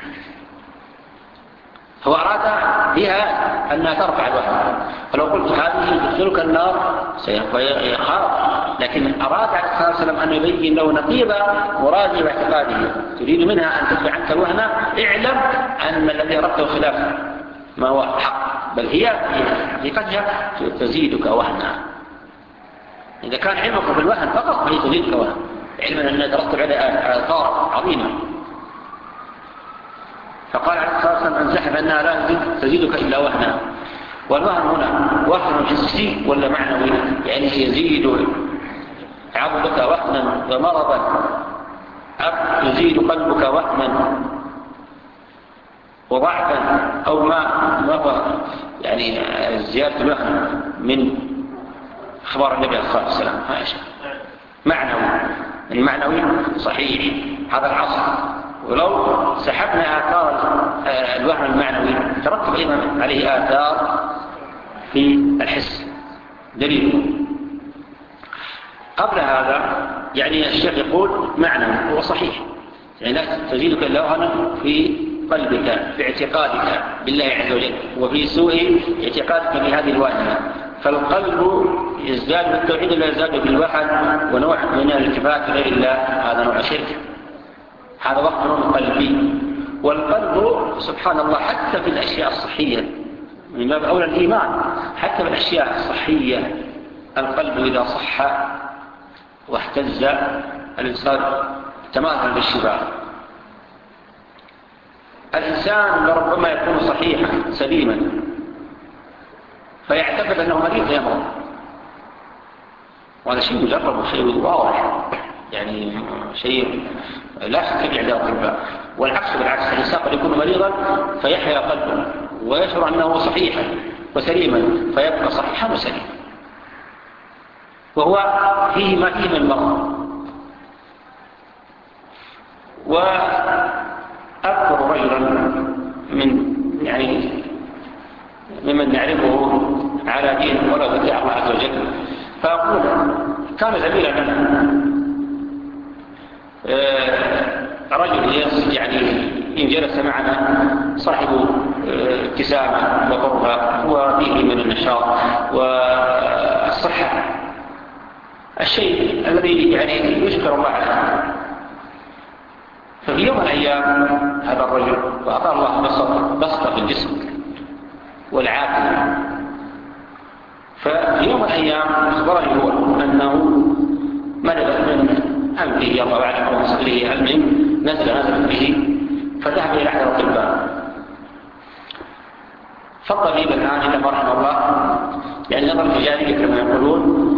هو أراد بها أنها ترفع الوهن، فلو قلت هذه تدخلك النار سيخاف، لكن أراد عليه الصلاة والسلام أن يبين له نقيض مراده واعتقاده. تريد منها أن تدفع عنك الوهن، اعلم أن الذي أردته خلاف ما هو حق، بل هي في حقيقتها تزيدك وهنا. إذا كان علمك بالوهن فقط فهي تزيدك وهنا، علما أن يترتب على آثار عظيمة. فقال عليه الصلاة والسلام أنزعها فإنها لا تزيدك إلا وهنا. والوهن هنا وهن حسي ولا معنوي؟ يعني يزيد عضلك وهنا ومرضا، أو يزيد قلبك وهنا وضعفا، أو ما ما هو يعني زيادة الوهن من أخبار النبي عليه الصلاة والسلام. معنوي، المعنوي صحيح هذا العصر. ولو سحبنا آثار الوهن المعنوي ترتب أيضا عليه آثار في الحس. دليل قبل هذا يعني الشيخ يقول معنوي هو صحيح، يعني لا تزيدك إلا وهنا في قلبك، في اعتقادك بالله عز وجل، وفي سوء اعتقادك بهذه الواهنة. فالقلب يزداد بالتوحيد لا يزداد بالوحد، ونوع من الالتفات غير الله هذا نوع شرك، هذا وهن قلبي. والقلب سبحان الله حتى في الأشياء الصحية من باب أولى الإيمان، حتى في الأشياء الصحية القلب إذا صح واهتز الإنسان تماثل بالشباب. الإنسان لربما يكون صحيحا سليما فيعتقد أنه مريض يمرض، وهذا شيء مجرب وشيء واضح، يعني شيء لا شك في إعداد الأطباء. والعكس بالعكس، الإنسان قد يكون مريضا فيحيا قلبه ويشعر أنه صحيحا وسليما فيبقى صحيحا وسليما، وهو فيه ما فيه من المرض. وأذكر رجلا من يعني ممن نعرفه على دين ولا بدع الله عز وجل، فأقول كان زميلا لنا رجل يعني إن جلس معنا صاحب ابتسامة وقربة وفيه من النشاط والصحة، الشيء الذي يعني يشكر الله عليه. ففي يوم من الأيام هذا الرجل وأعطى الله بسطة في الجسم والعافية، ففي يوم من الأيام أخبرني هو أنه مرض من أنفه الله أعلم أو صدره، المهم نزل نزل به، فذهب إلى أحد الأطباء. فالطبيب الآن إذا ما رحمه الله يعني نظر تجارية كما يقولون،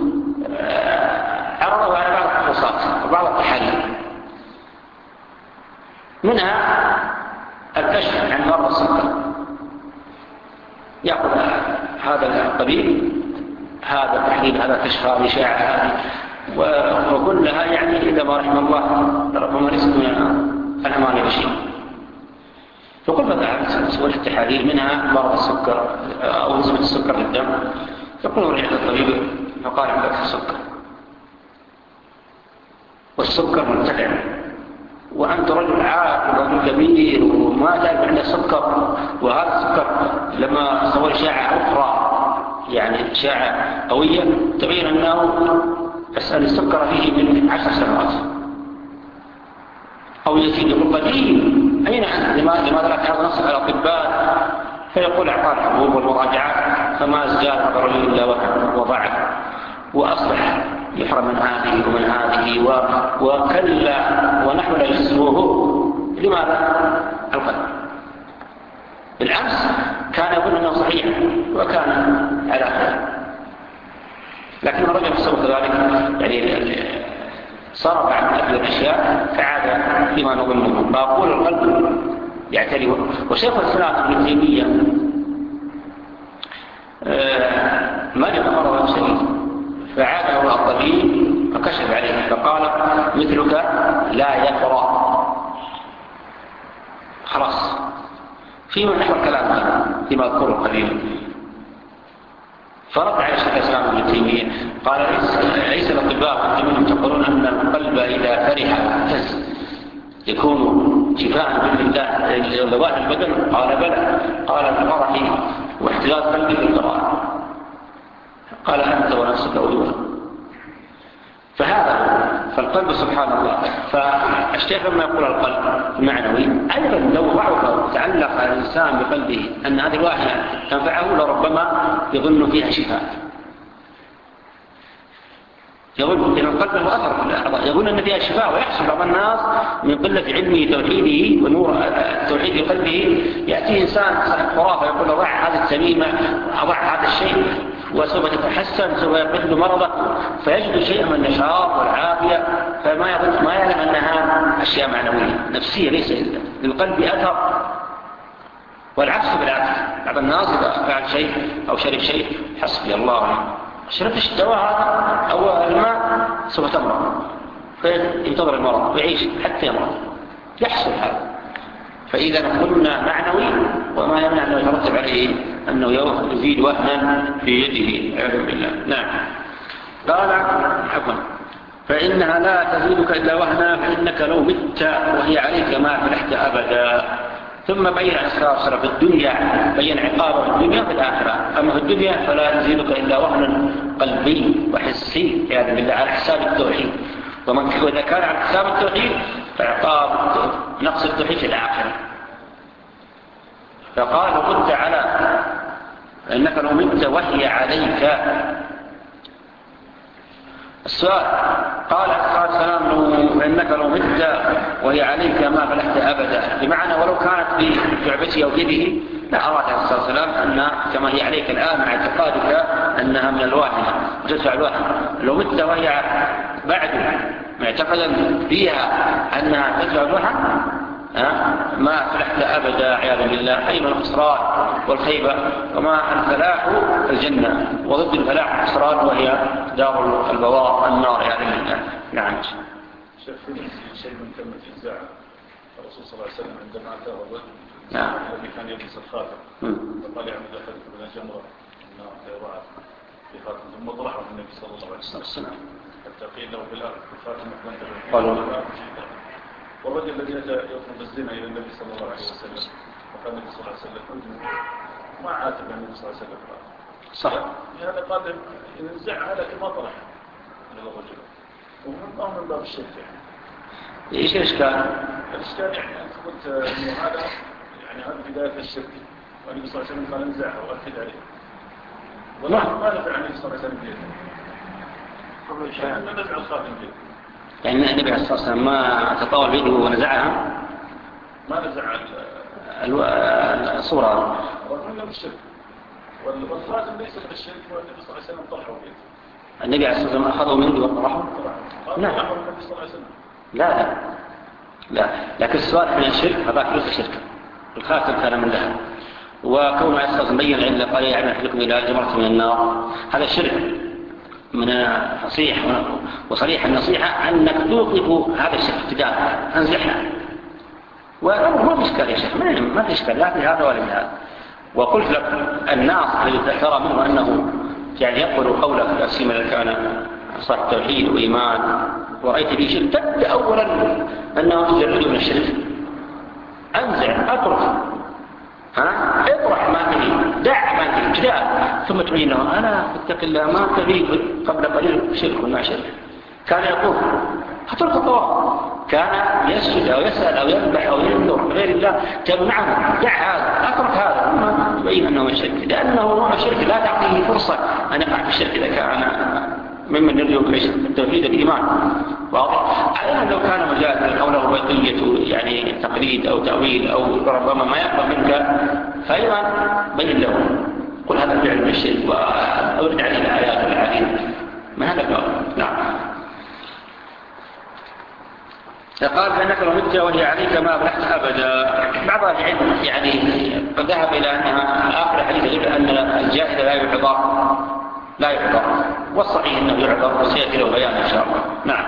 عرضه على بعض الفحوصات وبعض التحاليل، منها الكشف عن مرض السكر. يأخذ هذا الطبيب هذا التحليل هذا الكشف هذه إشاعة هذه وكلها يعني إذا ما رحم الله ربما ليست من الأمان بشيء. فقل فذهبت سويت التحاليل منها مرض السكر أو نسبة السكر في الدم. يقول رجعت الطبيب فقال عندك السكر، والسكر مرتفع، وأنت رجل عاقل ورجل كبير وما تعرف عندك سكر، وهذا السكر لما سوى إشاعة أخرى يعني إشاعة قوية تبين أنه أسأل السكر فيه من عشر سنوات أو يزيد. يقول قديم أين أنت؟ لماذا لا تحضر نفسك على الأطباء؟ فيقول أعطاه الحبوب والمراجعات فما زال نظر لي إلا وضعف وأصبح يحرم من هذه ومن هذه وكلا ونحن لا يسوه. لماذا؟ القلب. بالأمس كان يظن أنه صحيح وكان على خير، لكن الرجل يسوي كذلك يعني صار عن هذه الأشياء فعاد لما نظنه. فأقول القلب يعتري. وشيخ الإسلام ابن تيمية مرض مرضا شديد فعاده الطبيب فكشف عليه فقال مثلك لا يقرأ. خلاص فيما نحو الكلام هذا فيما أذكره قليلا. فرد على شيخ الإسلام ابن تيمية قال ليس الأطباء والجميع تقولون أن القلب إذا فرح واهتز يكون شفاء بإذن الله لظواهر البدن؟ قال بلى. قال الفرح واحتزاز قلبي بالقراءة. قال أنت ونفسك أولوها. فهذا فالقلب سبحان الله. فالشيخ لما يقول القلب المعنوي أيضا لو ضعف وتعلق الإنسان بقلبه أن هذه الواحدة تنفعه لربما يظن فيها شفاء. يظن أن القلب له أثر في الأعضاء، يظن أن فيها شفاء. ويحصل بعض الناس من قلة علمه توحيده ونور التوحيد في قلبه يأتي إنسان صاحب خرافة يقول له ضع هذه التميمة أضع هذا الشيء وسوف تتحسن سوف يقل مرضك فيجد شيئا من النشاط والعافية فما يظن ما يعلم أنها أشياء معنوية نفسية ليس إلا للقلب أثر. والعكس بالعكس بعض الناس إذا فعل شيء أو شرب شيء حسبي الله شربت الدواء هذا أو الماء سوف تمرض فينتظر المرض ويعيش حتى يمرض. يحصل هذا. فإذا قلنا معنوي وما يمنع أنه يترتب عليه أنه يزيد وهنا في يده عياذا بالله. نعم. قال عفوا فإنها لا تزيدك إلا وهنا فإنك لو مت وهي عليك ما فلحت أبدا. ثم بين عليه الصلاة والسلام في الدنيا بين عقابه في الدنيا في الآخرة. أما في الدنيا فلا يزيدك إلا وهنا قلبي وحسي يعني بالله على حساب التوحيد. ومن إذا كان على حساب التوحيد فعقاب نقص التوحيد في الآخرة. فقال قلت على إنك لو مت وهي عليك. السؤال قال عليه الصلاة والسلام فإنك لو مت وهي عليك ما فلحت أبدا بمعنى ولو كانت في جعبته أو يده لأراد عليه الصلاة والسلام أن كما هي عليك الآن مع اعتقادك أنها من الواهنة وتدفع الواهنة لو مت وهي بعد معتقدا فيها أنها تدفع الواهنة ما فلحت أبدا عياذا بالله. أي من الخسران والخيبة وما الفلاح الجنة وضد الفلاح الخسران وهي دار البوار النار عياذا بالله. نعم. شيخ شيء من كلمة إنزاع الرسول صلى الله عليه وسلم عندما أتاه الرجل نعم. الذي كان يلبس الخاتم فقال يعمل أحدكم من الجمرة النار فيضعه في خاتم ثم طرحه النبي صلى الله عليه وسلم حتى قيل له في الأرض الخاتم قالوا والرجل الذي أتى يطلب الزنا إلى النبي صلى الله عليه وسلم وقال النبي صلى الله عليه وسلم ما عاتب النبي صلى الله عليه وسلم صح. هذا قال إن انزعها لكن ما طرح من الرجل ومن من باب الشرك يعني. إيش الإشكال؟ الإشكال يعني أنت قلت إنه هذا يعني هذا بداية الشرك والنبي صلى الله عليه وسلم قال انزعها وأكد عليه والله ما نفع النبي صلى الله عليه وسلم بيده قبل الشيء أن نزع الخاتم بيده يعني النبي عليه الصلاة والسلام ما تطاول بيده ونزعها ما نزع الصورة رغم أنه الشرك والخاتم ليس من الشرك والنبي صلى الله عليه وسلم طرحه بيده. النبي عليه الصلاة والسلام أخذه منه وطرحه؟ لا النبي صلى الله عليه وسلم لا لا لا لكن السؤال من الشرك هذاك ليس شركا. الخاتم كان من ذهب وكون عليه الصلاة والسلام بين العلة قال يعمل أحدكم إلى جمرة من النار هذا شرك من فصيح وصريح النصيحة أنك توقف هذا الشرك ابتداء أنزحها والأمر ما في إشكال يا شيخ ما في إشكال لا في هذا ولا في هذا. وقلت لك الناس الذي ترى منه أنه يعني يقبل قولك في الأسيمة الذي كان صاحب توحيد وإيمان ورأيت به شرك تبدأ أولا أنه تجرده من الشرك أنزع أطرح ها اطرح ما تبي دع ما تبي ابتداء ثم تبين له أنا اتق الله ما تبي قبل قليل شرك وما شرك كان يقول هترك الطواف كان يسجد أو يسأل أو يذبح أو ينذر غير الله تمنعه، دع هذا، أترك هذا، ثم تبين أنه الشرك، لأنه نوع الشرك لا تعطيه فرصة أن يقع في الشرك إذا كان ممن يرجو التوحيد الإيمان. واضح؟ أيضا لو كان مجازا أو له بقية يعني تقليد أو تأويل أو ربما ما يقبل منك، فأيضا بين له، قل هذا فعل من الشرك وأورد عليه الآيات والأحاديث، ما هذا الجواب. نعم. قال فإنك لو مت وهي عليك ما أبلحت أبدا. بعض العلم يعني قد ذهب إلى أنها آخر حديث يدل أن الجاهل لا يعذر لا يعذر، والصحيح أنه يعذر وسيأتي له بيان إن شاء الله. نعم.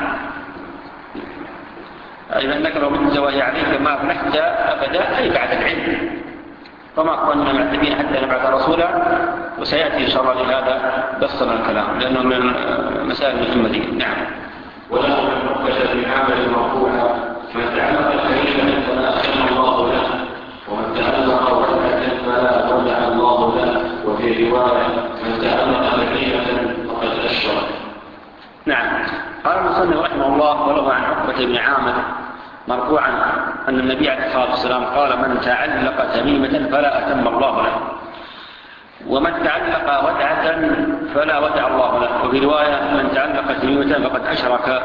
أي فإنك لو مت وهي عليك ما أبلحت أبدا، أي بعد العلم، وما كنا معتبين حتى نبعث رسولا، وسيأتي إن شاء الله لهذا بسطنا الكلام لأنه من مسائل المهمة. نعم. وله من عقبة بن عامر مرفوعا من تعلق كريما فلا أكرم الله له، ومن تعلق وحدة فلا ودع الله له، وفي رواية من تعلق كريمة فقد أشرك. نعم. قال المصنف رحمه الله وله عن عقبة بن عامر مرفوعا أن النبي عليه الصلاة والسلام قال من تعلق تميمة فلا أتم الله له، ومن تعلق ودعة فلا ودع الله له، وفي رواية من تعلق تميمة فقد أشرك.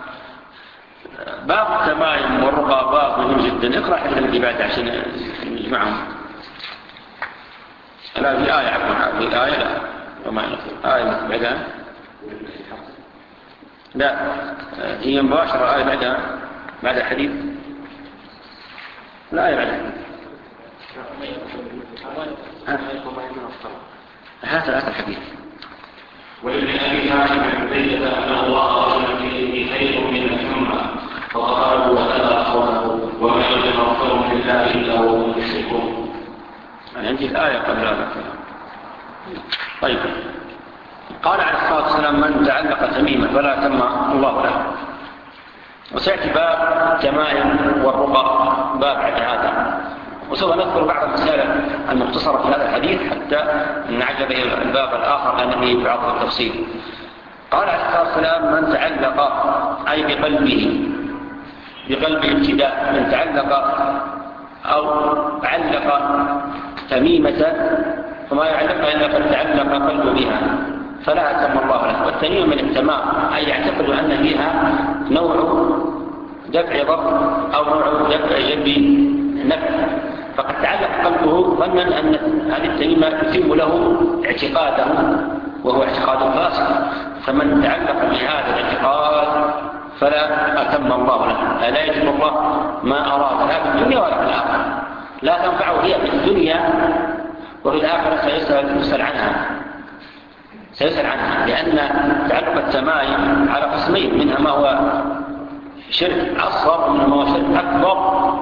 باب التمائم والرقى باب مهم جدا. اقرأ حديث الذي بعد عشان نجمعهم. لا في آية عفوا في آية لا وما آية بعدها لا هي مباشرة آية بعدها بعد الحديث لا آية بعدها هذا هذا الحديث. ولابن أبي حاتم عن بيته أن الله رجل فيه خير من الحمى فقالوا ولا قوله وما يتغفر لله إلا وهم يشركون. عندي الآية قبل هذا. طيب. قال عليه الصلاة والسلام من تعلق تميمة فلا تم الله له. وسيأتي باب التمائم والرقى باب بعد هذا، وسوف نذكر بعض المسائل المختصرة في هذا الحديث حتى نعجل إلى الباب الآخر لأنه في بعض التفصيل. قال عليه الصلاة والسلام من تعلق أي بقلبه بقلبه ابتداء، من تعلق أو علق تميمة فما يعلق إلا قد تعلق قلبه بها فلا أتم الله له. والتميم من التمام أي يعتقد أن فيها نوع دفع ضر أو نوع دفع جلب نفع، فقد تعلق قلبه ظنا أن هذه التميمة تتم له اعتقاده وهو اعتقاد فاسد، فمن تعلق بهذا الاعتقاد فلا أتم الله له، لا يتم الله ما أراد لا في الدنيا ولا في الآخرة، لا تنفعه هي في الدنيا وفي الآخرة سيسأل, سيسأل عنها سيسأل عنها لأن تعلق التمائم على قسمين، منها ما هو شرك أصغر ومنه ما هو شرك أكبر،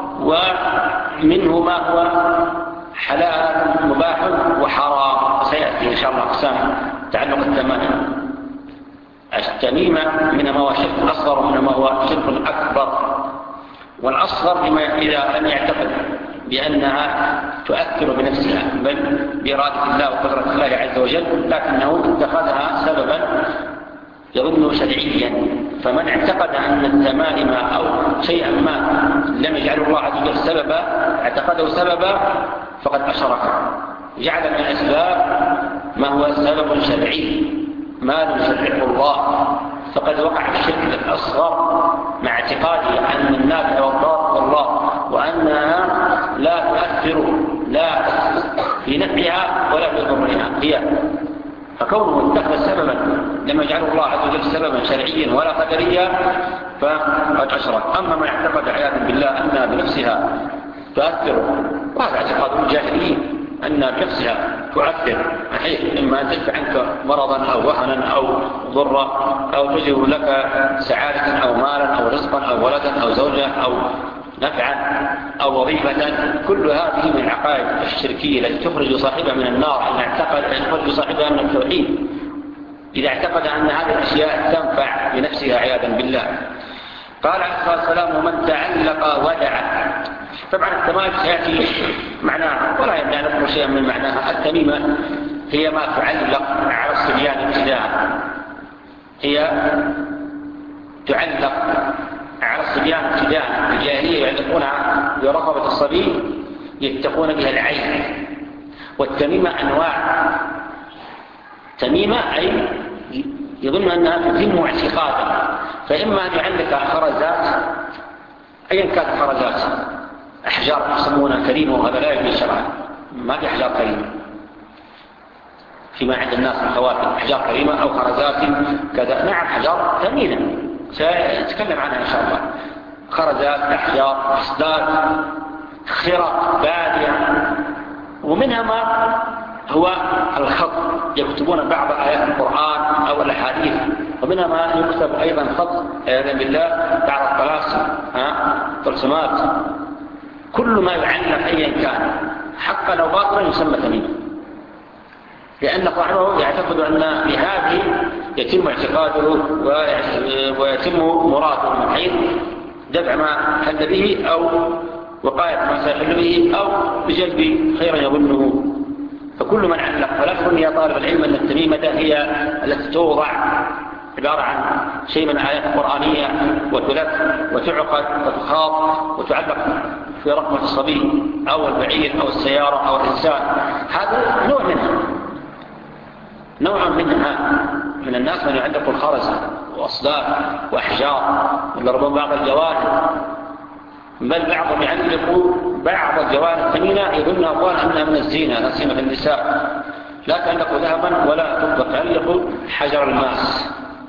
ومنه ما هو حلال مباح وحرام. سيأتي إن شاء الله أقسام تعلق التمائم. التميمة منها ما هو شرك أصغر ومنها ما هو شرك أكبر، والأصغر لما إذا لم يعتقد بأنها تؤثر بنفسها بل بإرادة الله وقدرة الله عز وجل، لكنه اتخذها سببا يظن شرعيا. فمن اعتقد أن التمائم أو شيئا ما لم يجعله الله عز وجل سببا اعتقده سببا فقد أشرك، جعل من الأسباب ما هو سبب شرعي ما لم يشرعه الله، فقد وقع في الشرك الأصغر مع اعتقاده أن النافع والضار الله وأنها لا تؤثر لا في نفعها ولا في ضرها هي، فكونه اتخذ سببا لما يجعله الله عز وجل سببا شرعيا ولا قدريا فقد أشرك. أما من اعتقد عياذا بالله أنها بنفسها تؤثر، وهذا اعتقاد الجاهليين أنها بنفسها تؤثر بحيث إما أن تدفع عنك مرضا أو وهنا أو ضرا أو تجلب لك سعادة أو مالا أو رزقا أو ولدا أو زوجة أو نفعا أو وظيفة، كل هذه من العقائد الشركية التي تخرج صاحبها من النار إن اعتقد تخرج صاحبها من التوحيد إذا اعتقد أن هذه الأشياء تنفع بنفسها عياذا بالله. قال عليه الصلاة والسلام ومن تعلق ودع. طبعا التمائم سيأتي معناها ولا يمنع نذكر شيئا من معناها. التميمة هي ما تعلق على الصبيان ابتداء، هي تعلق على الصبيان ابتداء في الجاهلية يعلقونها برقبة الصبي يتقون بها العين. والتميمة أنواع. تميمة أي يظن أنها تتم اعتقادا، فإما أن يعلق خرزات أيا كانت خرزات، أحجار يسمونها كريمة وهذا لا يجوز شرعا، ما في أحجار كريمة فيما عند الناس من خواتم، أحجار كريمة أو خرزات كذا. نعم حجار ثمينة سأتكلم عنها إن شاء الله. خرزات، أحجار، أصداد، خرق، بادية، ومنها ما هو الخط، يكتبون بعض آيات القرآن أو الأحاديث، ومنها ما يكتب أيضا خط عياذا بالله بعض الطلاسم، طلسمات. كل ما يعلق أيا كان حقا أو باطلا يسمى تميما، لأن صاحبه يعتقد أن بهذه يتم اعتقاده ويتم مراده من حيث دفع ما حل به أو وقاية ما سيحل به أو بجلب خيرا يظنه. فكل من علق، فلا تظن يا طالب العلم أن التميمة هي التي توضع عبارة عن شيء من آيات قرآنية وتلف وتعقد وتخاط وتعلق في رقبة الصبي أو البعير أو السيارة أو الإنسان. هذا نوع منها، نوع منها من الناس من يعلق الخرز وأصداد وأحجار وضربون بعض الجوانب، بل بعضهم يعلق بعض الجوانب الثمينة يظن أقوال أنها من الزينة، لا سيما في النساء. لا تعلق ذهبا ولا فضة، تعلق حجر الماس،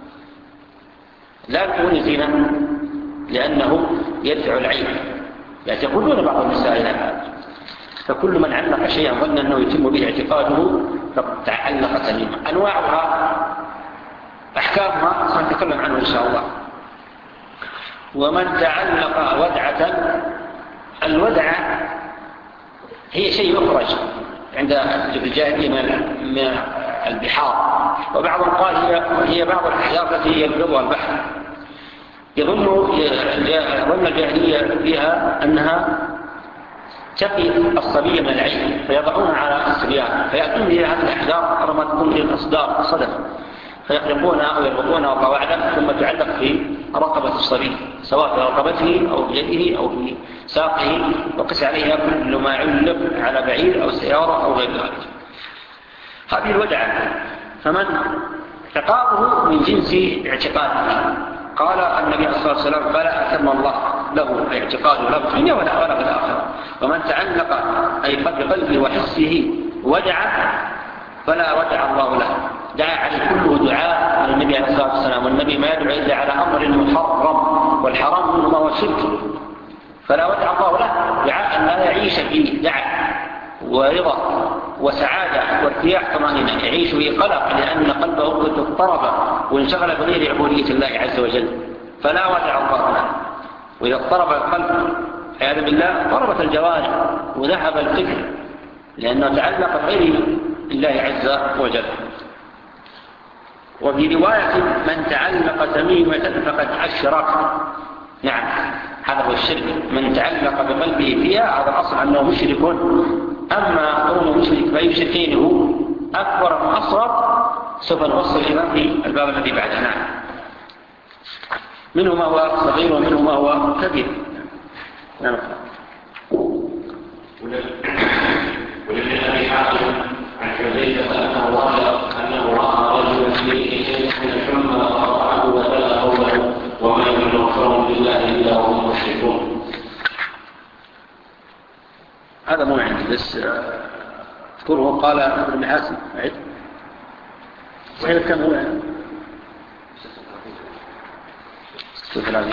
لا تكون زينة لأنه يدفع العين، يعتقدون بعض النساء إلى هذا. فكل من علق شيئا ظن أنه يتم به اعتقاده فقد تعلق تميما. أنواعها أحكامها سنتكلم عنه إن شاء الله. ومن تعلق ودعة، الودعة هي شيء يخرج عند الجاهلية من البحار، وبعضهم قال هي, هي بعض الأحجار التي يبلغها البحر. يظن ظن الجاهلية فيها أنها تقي الصبي من العين، فيضعونها على الصبيان فيأتون هي هذه الأحجار رغم تكون هي الأصدار صدف، فيخلقونها أو يربطونها قواعدا ثم تعلق في رقبة الصبي، سواء في رقبته أو في يده أو في ساقه، وقس عليها كل ما علق على بعير أو سيارة أو غير ذلك. هذه الودعة. فمن عقابه من جنس اعتقاده. قال النبي صلى الله عليه وسلم: فلا أتم الله له اعتقاده لا في الدنيا ولا ولا في الآخرة. ومن تعلق أي بقلبه وحسه ودعة فلا ودع الله له. دعا عليه كله دعاء على النبي عليه الصلاة والسلام، والنبي ما يدعو إلا على أمر محرم، والحرام منه ما هو شرك. فلا ودع الله له دعاء أن لا يعيش فيه دعا ورضا وسعادة وارتياح طمأنينة، يعيش في قلق لأن قلبه قد اضطرب وانشغل بغير عبودية الله عز وجل. فلا ودع الله له. وإذا اضطرب القلب عياذا بالله اضطربت الجوارح وذهب الفكر، لأنه تعلق بغير الله عز وجل. وفي رواية: من تعلق تميمة فقد أشرك. نعم، هذا هو الشرك. من تعلق بقلبه فيها هذا الأصل أنه مشرك. أما كونه مشرك فأي شركين هو أكبر من أصغر سوف نوصل إلى في الباب الذي بعده. نعم، منه ما هو صغير ومنه ما هو كبير. نعم. ولمن أبي حاتم عن حذيفة أنه رأى أنه رأى رجلا فيه شيء من الحمى فرآه وتلا قوله: وما يغفرهم بالله إلا وهم مشركون. هذا مو عندي بس اذكره. قال ابن حاتم عد صحيح كم هو شوف الآن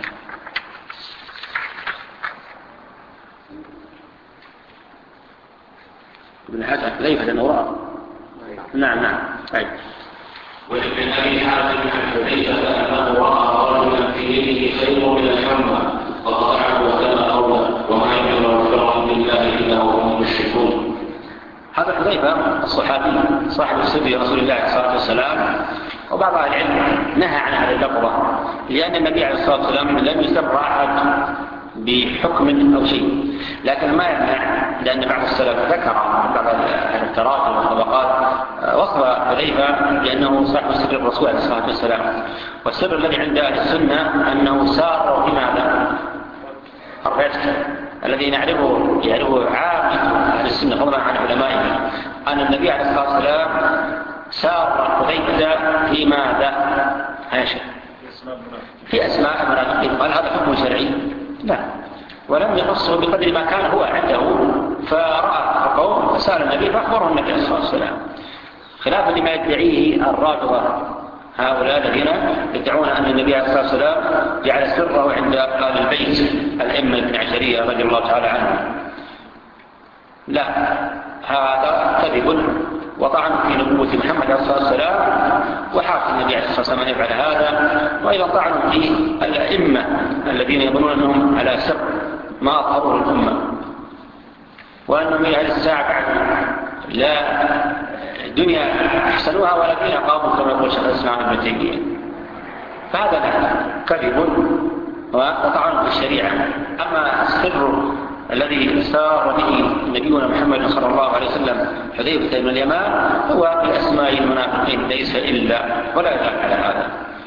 ابن حاتم ليس لأنه رأى. نعم نعم. طيب. ولكن أبي حاتم عن حذيفة أنه رأى رجلا في يده شيء من الحمى فقطعه وتلا قوله: وما يغفرهم بالله إلا وهم مشركون. هذا حذيفة الصحابي صاحب السر رسول الله عليه الصلاة والسلام. وبعض أهل العلم نهى عن هذه اللفظة لأن النبي عليه الصلاة والسلام لم يسر أحد بحكم أو شيء، لكن ما يمنع لأن بعض السلف ذكر بعض التراجم والطبقات وصف حذيفة بأنه صاحب سر الرسول عليه الصلاة والسلام، والسر الذي عند أهل السنة أنه سار في ماذا؟ الرفق الذي نعرفه يعرفه عامة أهل السنة فضلا عن علمائهم، أن النبي عليه الصلاة والسلام سار حذيفة في ماذا؟ هاشم في أسماء المنافقين. قال هذا حكم شرعي؟ لا، ولم يخصه بقدر ما كان هو عنده، فرأى القوم فسأل النبي فأخبره النبي عليه الصلاة والسلام، خلافا لما يدعيه الرافضة هؤلاء الذين يدعون أن النبي عليه الصلاة والسلام جعل سره عند آل البيت الأئمة الاثني عشرية رضي الله تعالى عنهم. لا، هذا كذب وطعن في نبوة محمد عليه الصلاة والسلام، وحاكم النبي عليه الصلاة والسلام يفعل هذا، وأيضا طعن في الأئمة الذين يظنون أنهم على سر ما أظهروا للأمة، وأنهم إلى الساعة بعد لا دنيا أحسنوها ولا دين قاموا كما يقول شيخ الإسلام ابن تيمية. فهذا كذب وطعن في الشريعة. أما السر الذي سار به نبينا محمد صلى الله عليه وسلم حذيفة بن اليمان هو في أسماء المنافقين ليس إلا ولا يدل على هذا.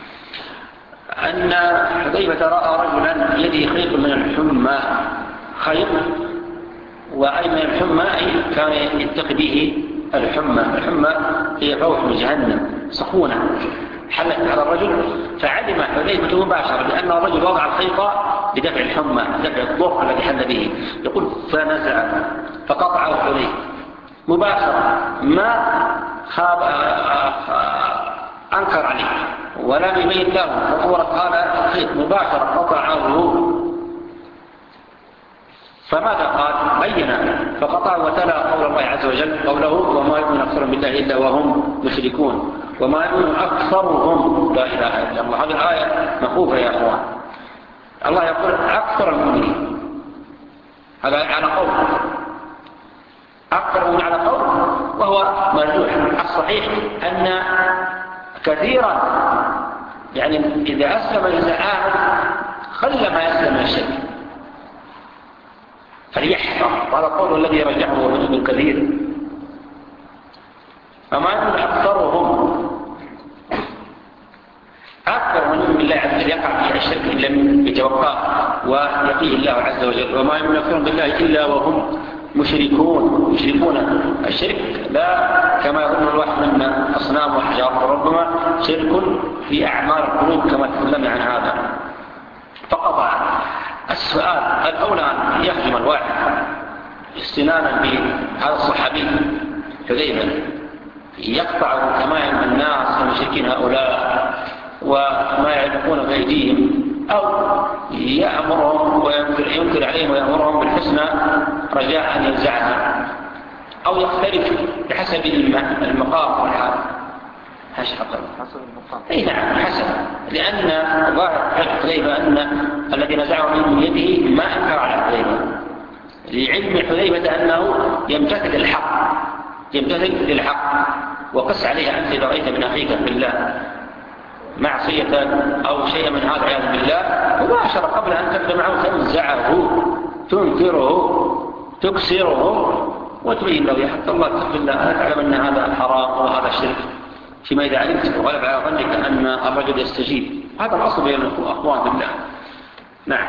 أن حذيفة رأى رجلا يده خيط من الحمى، خيط وأي من الحمى أي كان يتقي به الحمى. الحمى هي فوح من جهنم سخونة حلت على الرجل، فعلم حذيفة مباشرة بأن الرجل وضع الخيط لدفع الحمى، دفع الضر الذي حل به. يقول فنزع فقطعه حذيفة مباشرة، ما خاب أنكر عليه ولم يبين له خطورة هذا الخيط، مباشرة قطعه. فماذا قال؟ بين فقطع وتلا قول الله عز وجل قوله وما يؤمن أكثر بالله إلا وهم مشركون وما يؤمن أكثرهم لا إله إلا الله. هذه الآية مخوفة يا أخوان. الله يقول أكثر المؤمنين، هذا على قول أكثر من على قول، وهو مرجوح. الصحيح أن كثيرا يعني إذا أسلم الزعام خلى ما يسلم من الشرك فليحذر، وهذا القول الذي رجعه ابن كثير. فما يؤمن أكثرهم أكثر من يؤمن بالله عز وجل يقع في الشرك إن لم يتوقع ويقيه الله عز وجل. وما يؤمن أكثرهم بالله إلا وهم مشركون. مشركون الشرك لا كما يظن الواحد من أصنام وأحجار، وربما شرك في أعمال القلوب كما تكلمنا عن هذا. فقطع. السؤال الأولى أن يهجم الواحد استنانا بهذا الصحابي حذيفة يقطع كما يعلم الناس المشركين هؤلاء وما يعلقون بأيديهم، أو يأمرهم وينكر عليهم ويأمرهم بالحسنى رجاء أن ينزعها، أو يختلف بحسب المقام والحال. حسب المقام. أي نعم حسب، لأن ظاهر حذيفة أن الذي نزعه من يده ما أنكر على حذيفة، لعلم حذيفة أنه يمتثل الحق يمتثل للحق. وقس عليها أنت إذا رأيت من أخيك في الله معصية أو شيء من هذا عياذ بالله مباشرة قبل أن تبدأ معه تنزعه تنكره تكسره وتبين له يا حق الله تقول الله تعلم أن هذا حرام وهذا شرك، فيما إذا علمت وغلب على ظنك أن الرجل يستجيب. هذا الأصل بين الأخوان بالله. نعم.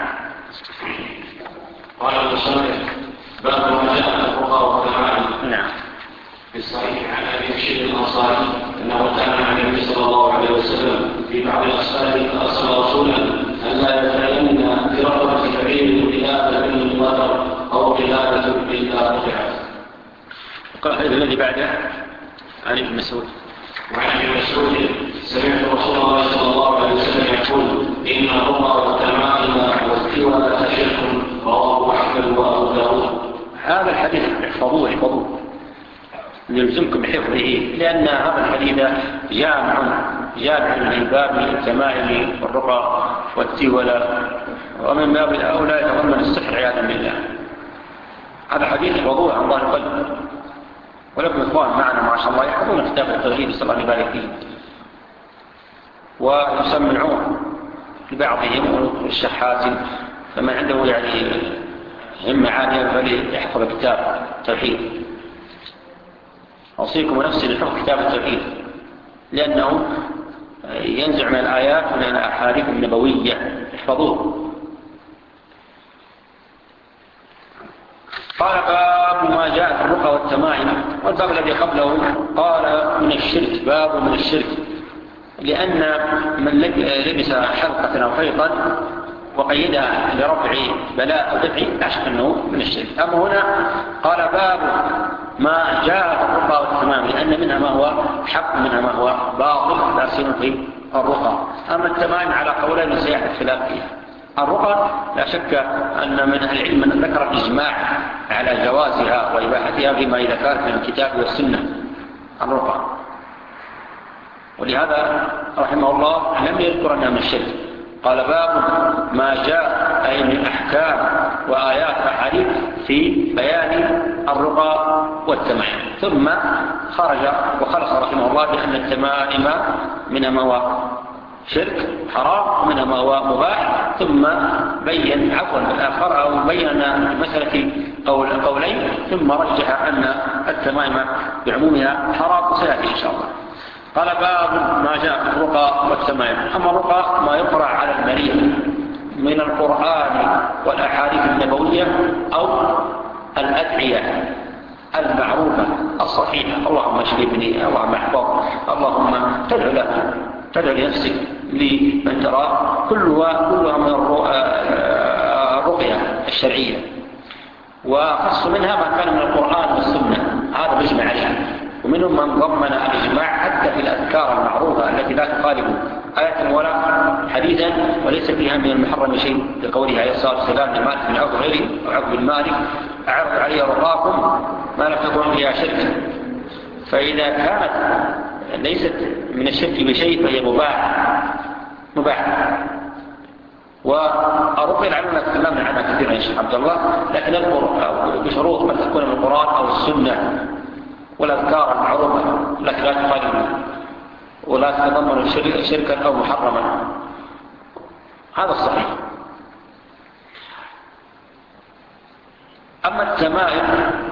قال المصنف باب ما جاء الفقهاء والعلماء. نعم. في الصحيح عن ابي بشير الانصاري انه كان عن النبي صلى الله عليه وسلم في بعض الاصحاب ارسل رسولا الا يتعين في رقبه كبير قلاده من الوتر او قلاده الا رفعت. قال الذي بعده عن ابن مسعود. وعن ابن مسعود سمعت رسول الله صلى الله عليه وسلم يقول ان الرقى والتمائم والتولى شرك رواه احمد وابو داود. هذا الحديث احفظوه احفظوه يلزمكم بحفظه، لأن هذا الحديث جامع جامع لباب التمائم والرقى والتولى، ومن باب الأولى يتضمن السحر عياذا بالله. هذا حديث احفظوه عن ظهر القلب، ولكم إخوان معنا ما شاء الله يحفظون كتاب التوحيد صلى الله عليه وسلم ويسمعون لبعضهم والشحات، فمن عنده يعني همة عالية فليحفظ كتاب التوحيد أوصيكم ونفسي بحفظ كتاب التوحيد، لأنه ينزع من الآيات ومن الأحاديث النبوية، احفظوه. قال باب ما جاء في الرقى والتمائم، والباب الذي قبله قال من الشرك، باب من الشرك، لأن من لبس حلقة أو خيطا وقيدها لرفع بلاء أو دفع لا شك أنه من الشرك. أما هنا قال باب ما جاء في الرقى والتمائم، لأن منها ما هو حق منها ما هو باطل لا سيما في الرقى. أما التمائم على قولين سيحدث خلاف فيها. الرقى لا شك أن من أهل العلم من ذكر الإجماع على جوازها وإباحتها فيما إذا كانت من الكتاب والسنة الرقى، ولهذا رحمه الله لم يذكر أنها من الشرك. قال باب ما جاء أي من أحكام وآيات أحاديث في بيان الرقى والتمائم، ثم خرج وخلص رحمه الله بأن التمائم منها ما هو شرك حرام ومنها ما هو مباح، ثم بين عفوا بالآخر أو بين مسألة قول قولين، ثم رجح أن التمائم بعمومها حرام، وسيأتي إن شاء الله. قال باب ما جاء في الرقى والتمائم. أما الرقى ما يقرأ على المريض من القرآن والأحاديث النبوية أو الأدعية المعروفة الصحيحة، اللهم اشفني، اللهم احفظ، اللهم تدعو له، تدعو لنفسك لمن ترى، كلها كلها من الرقية الشرعية، وخص منها ما كان من القرآن والسنة، هذا بيجمع عليه. ومنهم من ضمن الإجماع حتى في الأذكار المعروفة التي لا تخالف آية ولا حديثا وليس فيها من المحرم شيء، لقوله عليه الصلاة والسلام لمالك بن عوف غيره وعوف بن مالك أعرض علي رقاكم ما لم تكن فيها شرك. فإذا كانت ليست من الشرك بشيء فهي مباح مباح. والرقية العلماء تكلمنا عنها كثيرا يا شيخ عبد الله، لكن أذكر بشروط ما تكون من القرآن أو السنة والأذكار المعروفة التي لا تخالف ولا تتضمن شركا أو محرما، هذا الصحيح. أما التمائم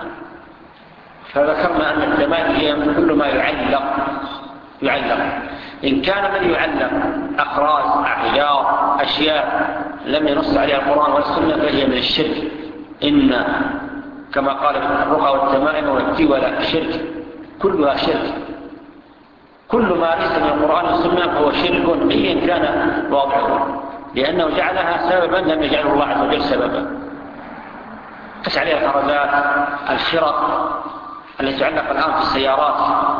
فذكرنا أن التمائم هي كل ما يعلق يعلق إن كان من يعلق أخراج أحجار أشياء لم ينص عليها القرآن والسنة فهي من الشرك، إن كما قال الرقى والتمائم والتولى شرك، كلها شرك. كل ما ليس من القرآن والسنة فهو شرك أيا كان واضعه، لأنه جعلها سببا لم يجعله الله عز وجل سببا. قس عليها الخرزات، الخرق التي تعلق الآن في السيارات،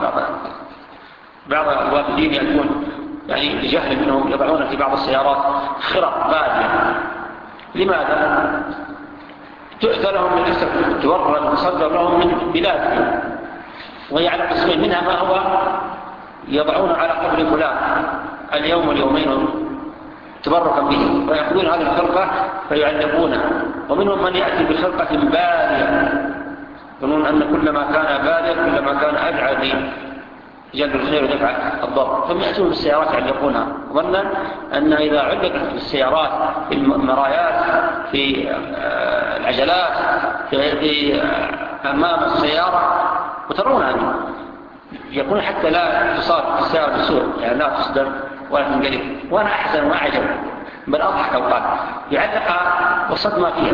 بعض الوافدين يكون يعني لجهل منهم يضعون في بعض السيارات خرق بادية. لماذا؟ تؤثى لهم من أسف، تورد وتصدر لهم من بلادهم، وهي على قسمين، منها ما هو يضعون على قبر فلان اليوم واليومين تبركا به ويأخذون هذه الخرقة فيعلقونها، ومنهم من يأتي بخرقة بالية يقولون أن كل ما كان باليا كل ما كان أدعى لجلب الخير ودفع الضر، ثم يأتون بالسيارات يعلقونها ظنا أن إذا علقت بالسيارات في المرايات في العجلات في أمام السيارة وترون هذه يكون حتى لا تصاب السيارة بسوء، يعني لا تصدر ولا تنقلب. وأنا أحزن وأعجب بل أضحك أوقات يعلقها وصد ما فيها،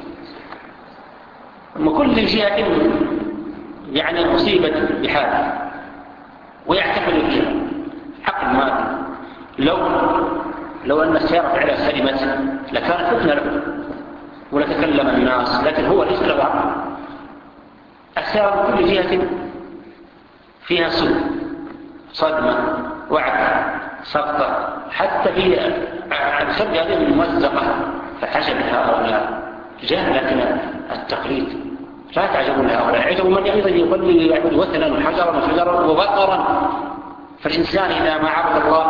وكل جهة يعني أصيبت بحال ويعتقد فيها حق المال. لو لو أن السيارة فعلا سلمت لكانت فتنة له ولتكلم الناس، لكن هو ليس له عقل. السيارة من كل جهة فيها سوء، صدمة، وعد، سقطة، حتى في بسبب هذه الممزقة. فعجب هؤلاء جهلة التقليد، لا تعجبوا لهؤلاء، عجبوا من أيضا يقول يعبد وثنا وحجرا وشجرا وبقرا. فالإنسان إذا ما عبد الله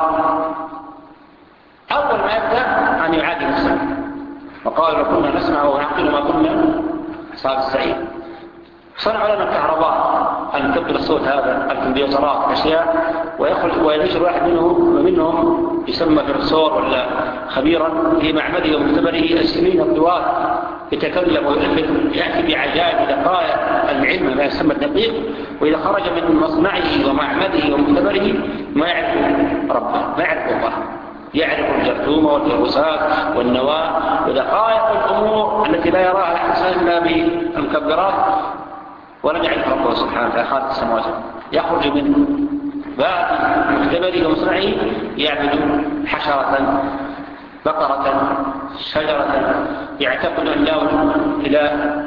أول ما يبدأ أن يعادي نفسه، وقالوا لو كنا نسمع ونعقل ما كنا أصحاب السعيد. صنعوا لنا الكهرباء أن نكبر الصوت هذا، الكمبيوترات، أشياء، ويخرج وينشر واحد منهم منهم يسمى بروفيسور ولا خبيرا في معمله ومختبره السنين الطوال يتكلم ويؤلف يأتي بعجائب دقائق العلم ما يسمى الدقيق، وإذا خرج من مصنعه ومعمده ومختبره ما يعرف ربه، ما يعرف الله، يعرف الجرثومة والفيروسات والنواة ودقائق الأمور التي لا يراها الإنسان إلا بالمكبرات، ولم يعرف ربه سبحانه وتعالى خالق السماوات. يخرج من باب مختبره ومصنعه يعبد حشرة، بقرة، شجرة، يعتقد أن لا إله.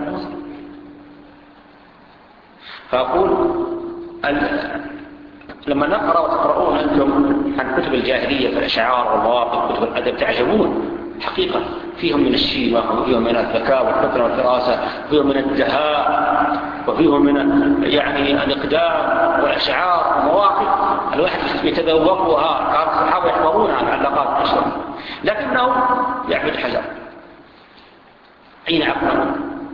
فأقول لما نقرأ وتقرؤون أنتم عن كتب الجاهلية في الأشعار والمواقف كتب الأدب تعجبون حقيقة، فيهم من الشيمة وفيهم من الذكاء والفطنة والفراسة، وفيهم من الدهاء، وفيهم من يعني الإقدام والأشعار والمواقف الواحد يتذوقها. كان الصحابة يحفظونها العلاقات الأشهر، لكنه يعبد حجر. أين عقله؟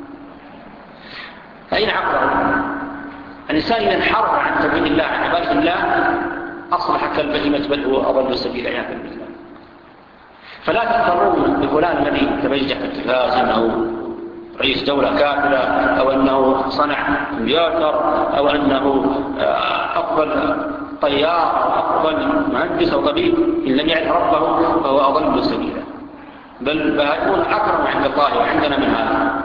أين عقله؟ الإنسان إذا انحرف عن توحيد الله عن عبادة الله أصبح كالبهيمة بل هو أضل سبيل عياذا بالله. فلا تغترون بفلان الذي تبجح في التلفاز أنه رئيس دولة كاملة، أو أنه صنع كمبيوتر، أو أنه أفضل طيار أو أفضل مهندس أو طبيب. إن لم يعرف ربه فهو أضل سبيلا، بل بهائمون أكرم عند الله وعندنا من هذا.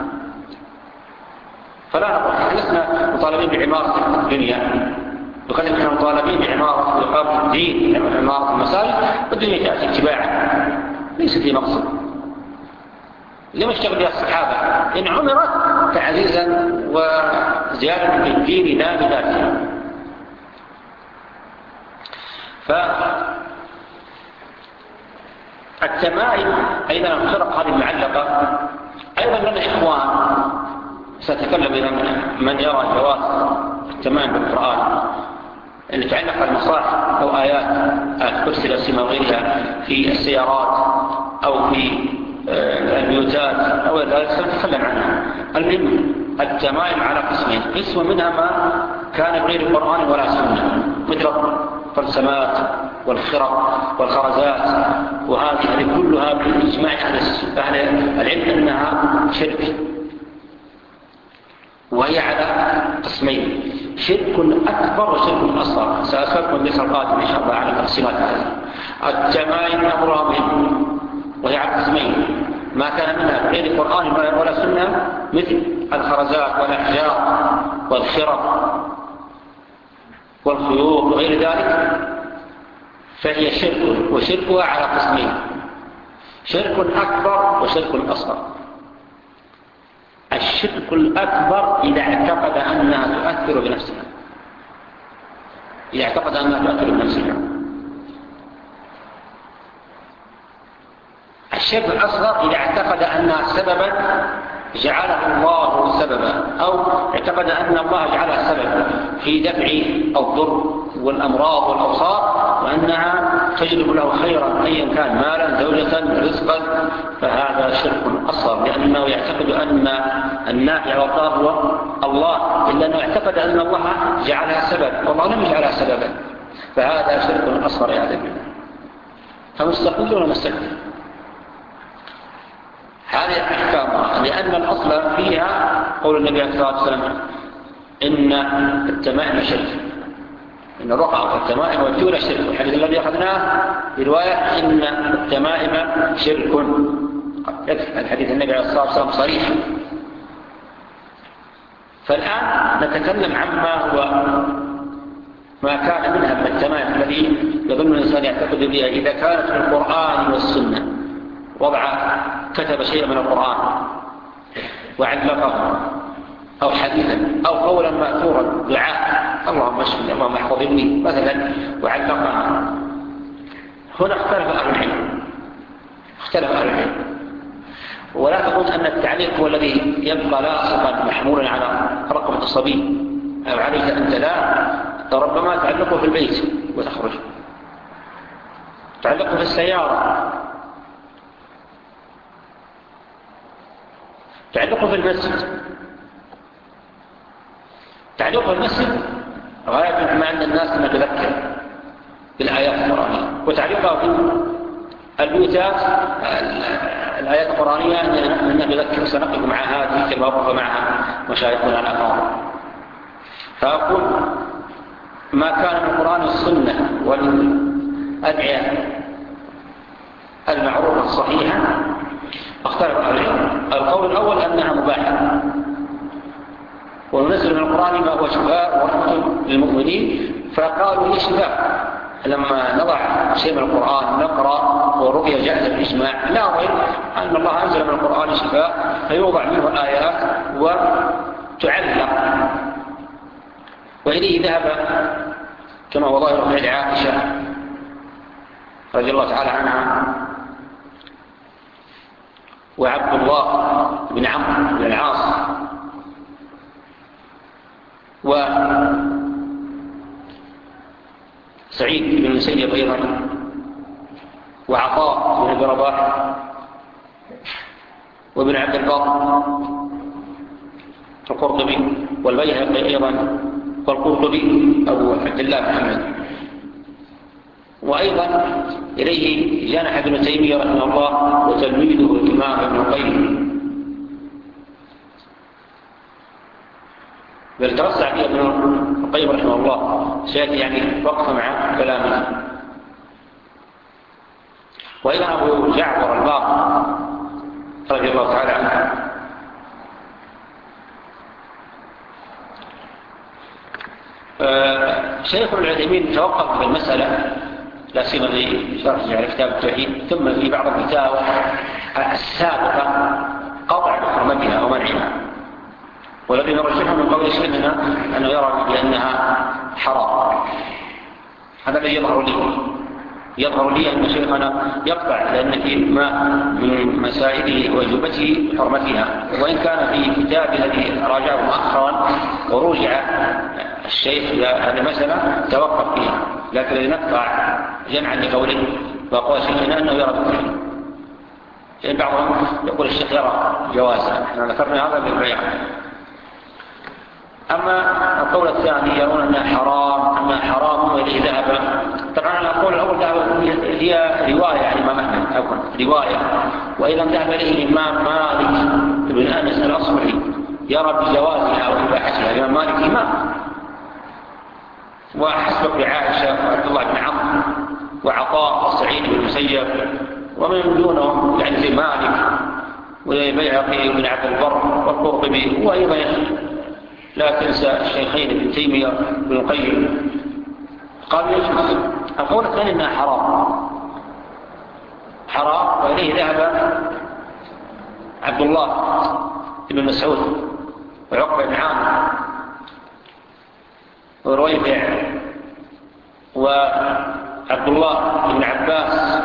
فلا نقول نحن لسنا مطالبين بعمارة الدنيا، وقد نحن مطالبين بعمارة وإقامة الدين، عمارة المساجد، والدنيا تأتي اتباعا ليس في مقصد. لما اشتغل بها الصحابة إن عمرت تعزيزا وزيادة في الدين لا بذاتها. فالتمائم أيضا الفرق هذه المعلقة أيضا لنا إخوان سأتكلم إلى من يرى جواز التمائم بالقرآن اللي تعلق المصاحف أو آيات الكرسي الأسمى وغيرها في السيارات أو في البيوتات أو ذلك سنتكلم عنها. المهم التمائم على قسمين، قسم منها ما كان بغير القرآن ولا سنة مثل الفلسمات والخرق والخرزات، وهذه كلها بإجماع أهل العلم أنها شرك، وهي على قسمين، شرك أكبر وشرك أصغر. سأذكركم ليس القادم إن شاء الله على تقسيمات هذه. التمائم أمرها مهم وهي على قسمين، ما كان منها غير القرآن ولا سنة مثل الخرزات والأحجار والخرق والخيوط وغير ذلك فهي شرك، وشركها على قسمين، شرك أكبر وشرك أصغر. الشرك الأكبر إذا اعتقد أنها تؤثر بنفسها، إذا اعتقد أنها تؤثر بنفسها. الشرك الأصغر إذا اعتقد أنها سببا جعله الله سببا، أو اعتقد أن الله جعلها سببا في دفع الضر والأمراض والأوصار، وأنها تجلب له خيرا أيا كان، مالا زوجة رزقا، فهذا شرك أصغر، لأنه يعتقد أن النافع والضار هو الله، إلا أنه يعتقد أن الله جعلها سبب والله لم يجعلها سببا، فهذا شرك أصغر يا عبد الله. فمستقل ولا مستقل؟ هذه أحكامها، لأن الأصل فيها قول النبي عليه الصلاة والسلام إن التمائم شرك، إن الرقع والتمائم والجولة شرك. الحديث الذي أخذناه برواية إن التمائم شرك، الحديث النبي عليه الصلاة والسلام صريح. فالآن نتكلم عما هو ما كان منها من التمائم الذي يظن الإنسان يعتقد بها إذا كانت في القرآن والسنة، وضع كتب شيئا من القرآن وعلقه، أو حديثا أو قولا مأثورا دعاء اللهم اشفني اللهم احفظني مثلا وعلقها، هنا اختلف أهل العلم، اختلف أهل العلم. ولا تقول أن التعليق هو الذي يبقى لاصقا محمولا على رقبة الصبي أو عليك أنت، لا، ربما تعلقه في البيت وتخرج، تعلقه في السيارة، تعلقه في المسجد. تعلقه في المسجد غاية ما عند الناس أن تذكر بالآيات القرآنية، وتعلقه في البيوتات الآيات القرآنية أننا نذكر سنقف مع هذه كما وقف معها مشايخنا الأفاضل. فأقول ما كان من القرآن والسنة والأدعية المعروفة الصحيحة اختلف أهل العلم. القول الأول أنها مباحة، وننزل من القرآن ما هو شفاء ورحمة للمؤمنين، فقالوا لي شفاء. لما نضع شيء من القرآن نقرأ ورؤية جاءت الإجماع لا غير أن الله أنزل من القرآن شفاء، فيوضع منه آيات وتعلق. وإليه ذهب كما هو ظاهر في عائشة رضي الله تعالى عنها وعبد الله بن عمرو بن العاص وسعيد بن المسيب أيضا وعطاء بن أبي رباح وابن عبد البر القرطبي والبيهقي أيضا والقرطبي أبو عبد الله محمد. وأيضا إليه جنح ابن تيمية رحمه الله وتلميذه الإمام ابن القيم، بل ترسع فيه ابن القيم رحمه الله سيأتي يعني وقف مع كلامه. وأيضا أبو جعفر الباقر رضي الله تعالى عنه. شيخ العثيمين توقف في المسألة لا سيما في شرح كتاب التوحيد، ثم في بعض الفتاوى السابقة قطع بحرمتها ومنعها، والذي نرجحه من قول شيخنا أنه يرى بأنها حرام. هذا الذي يظهر لي يظهر لي أن شيخنا يقطع، لأن في ما من مسائله وجوبته حرمتها، وإن كان في كتاب الذي راجعه مؤخرا ورجع الشيخ إلى هذه المسألة توقف فيها، لكن الذي نقطع جمعا لقوله وقال شيخنا أنه يرى بالتحريم. يعني بعضهم يقول الشيخ يرى جوازا، احنا ذكرنا هذا بالبيان. أما القول الثاني يرون أنها حرام أنها حرام وإليه ذهب. طبعا القول الأول ذهب هي رواية عن الإمام أحمد أكون رواية، وأيضا ذهب إليه الإمام مالك بن أنس الأصبحي يرى بجوازها وإباحتها. الإمام مالك إمام، وحسبك بعائشة وعبد الله بن عمرو وعطاء وسعيد بن المسيب ومن دونهم يعني زي مالك والبيهقي وابن عبد البر والقرطبي، وأيضا لا تنسى الشيخين ابن تيمية بن القيم قالوا يجوز. القول الثاني أنها حرام حرام وإليه ذهب عبد الله بن مسعود وعقبة بن عامر ورويبع وعبد الله بن عباس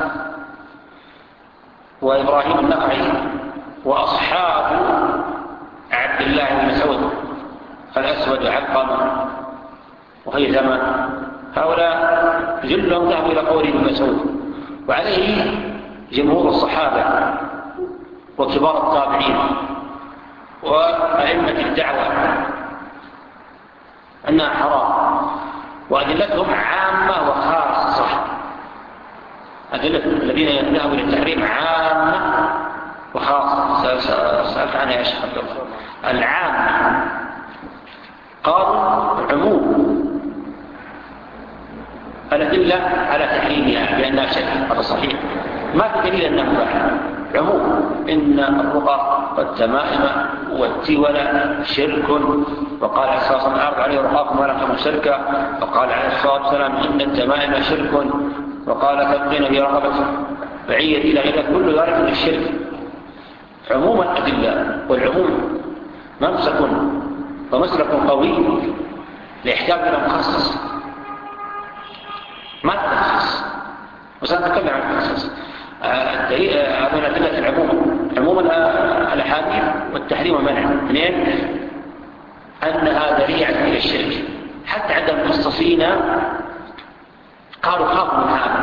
وإبراهيم النخعي وأصحاب عبد الله بن مسعود الأسود وعلقمة وهي زمن، هؤلاء جلهم ذهبوا إلى قول ابن مسعود، وعليه جمهور الصحابة وكبار التابعين وأئمة الدعوة أنها حرام، وأدلتهم عامة وخاصة. أدلة الذين ذهبوا للتحريم عامة وخاصة. سألت عنها يا شيخ عبد الله. العامة قالوا عموم الأدلة على تحريمها بأنها شرك، هذا صحيح، ما في دليل أنها مباحة. عموم إن الرقى والتمائم والتولى شرك، وقال عليه الصلاة والسلام أعرض عليه رقاكم ولا تكونوا شركا، وقال عليه الصلاة والسلام إن التمائم شرك، وقال تبقين في رقبة بعيد إلى غير كل ذلك من الشرك. عموم الأدلة، والعموم ممسك ومسلك قوي لإحكام إلى مخصص، ما تخصص، وسنتكلم عن التخصص. هذا من أدلة العموم. عموم الأحاديث والتحريم والمنع اثنين أنها ذريعة إلى الشرك، حتى عند المخصصين قالوا خافوا من هذا.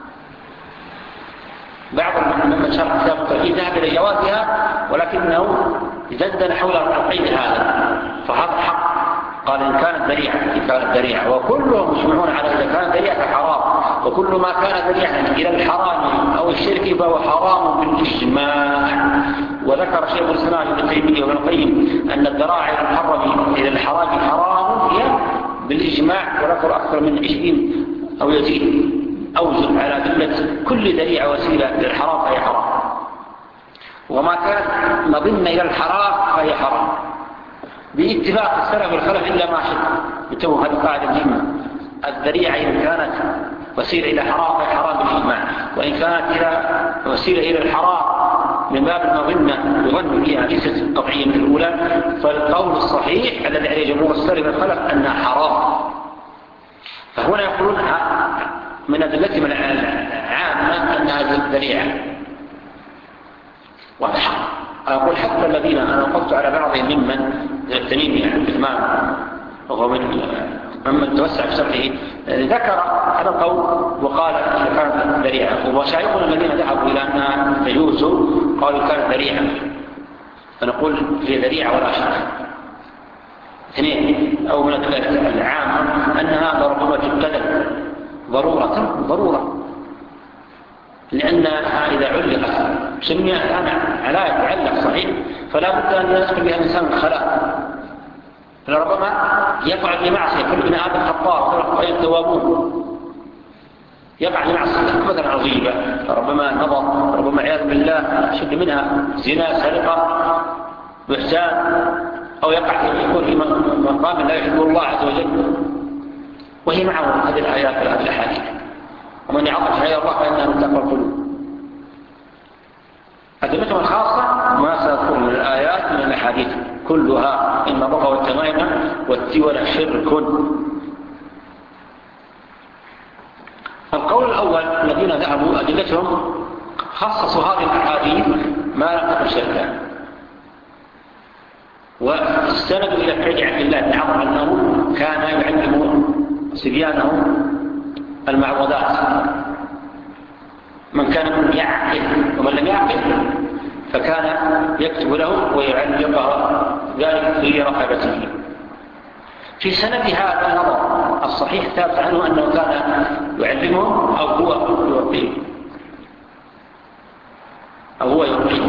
بعض من شرح كتاب التوحيد ذهب إلى جوازها، ولكنه زدنا حول القيد هذا، فهذا حق. قال إن كانت ذريعة إن كانت ذريعة، وكلهم مجمعون على إذا كانت ذريعة فحرام، وكل ما كان ذريعا إلى الحرام أو الشرك فهو حرام بالإجماع. وذكر شيخ الإسلام ابن تيمية وابن القيم أن الذرائع المحرم إلى الحرام حرام هي بالإجماع، وذكر أكثر من عشرين أو يزيد أوجه على أدلة كل ذريعة وسيلة إلى الحرام فهي حرام، وما كان مضمن إلى الحرام فهي حرام باتفاق السلف والخلف إلا ما شاء. يتوه هذه القاعدة مهمة: الذريعة إن كانت وسيلة إلى حرام فهي حرام بالإجماع، وإن كانت إلى وسيلة إلى الحرام من باب المظنة يظن فيها ليست قطعية من الأولى، فالقول الصحيح الذي عليه جمهور السلف والخلف أنها حرام. فهنا يقولون من أدلتهم العامة أنها ذريعة وهذا حق. أقول حتى الذين أنا وقفت على بعضهم ممن التميمي عن الإمام وهو من ممن توسع في شرحه ذكر هذا القول وقال كانت ذريعة، ومشايخنا الذين ذهبوا إلى أنها تجوز قالوا كانت ذريعة. فنقول هي ذريعة ولا شك. اثنين أو من الأدلة العامة أنها ربما تبتدل ضرورة ضرورة لأنها إذا علقت سمي أنا لا يتعلق صحيح، فلا بد أن يدخل بها الإنسان الخلاء، فلربما يقع في معصية. كل ابن آدم خطاء ويتوابون، يقع في معصية مثلا عظيمة، ربما نظر، ربما عياذ بالله شد منها زنا، سرقة، بهتان، أو يقع في يكون في مقام لا يحب الله عز وجل، وهي معه هذه الآيات وهذه الأحاديث. ومن يعطف شريعة الله فإنها من تقوى القلوب. أدلتهم الخاصة ما سأذكر من الآيات من الأحاديث كلها إن الرقى والتمائم والتول شرك. القول الأول الذين ذهبوا أدلتهم خصصوا هذه الأحاديث ما لم تكن شركا، واستندوا إلى فعل عبد الله بن عمرو أنه كان يعلم صبيانه المعوذات، من كان من يعقل ومن لم يعقل فكان يكتب له ويعلقها ذلك في رقبته. في سند هذا النظر الصحيح ثابت عنه أنه كان يعلمهم أو هو يوقيه أو هو يوقيه.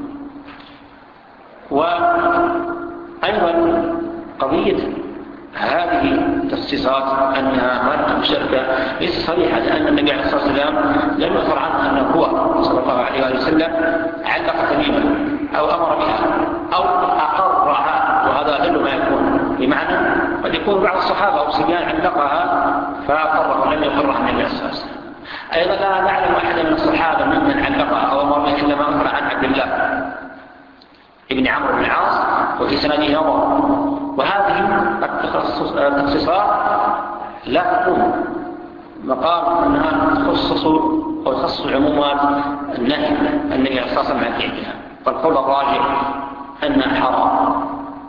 وأيضا قضية هذه التخصيصات أنها ماركة مشتركة ليس صريحة، لأن النبي عليه الصلاة والسلام لم يخبر عنه أنه هو صلى الله عليه وآله وسلم علق تميما أو أمر بها أو أقرها، وهذا أدل ما يكون، بمعنى قد يكون بعض الصحابة أو صبيان علقها فأقره ولم يقرها النبي عليه الصلاة والسلام. أيضا لا نعلم أحدا من الصحابة ممن علقها أو أمر بها إلا ما أخبر عن عبد الله ابن عمرو بن العاص وفي سنده نظر. وهذه التخصيصات لا تكون مقام أنها تخصص أو تخصص عمومات النهي النبي عليه الصلاة والسلام عن فعلها، فالقول الراجح أنها حرام.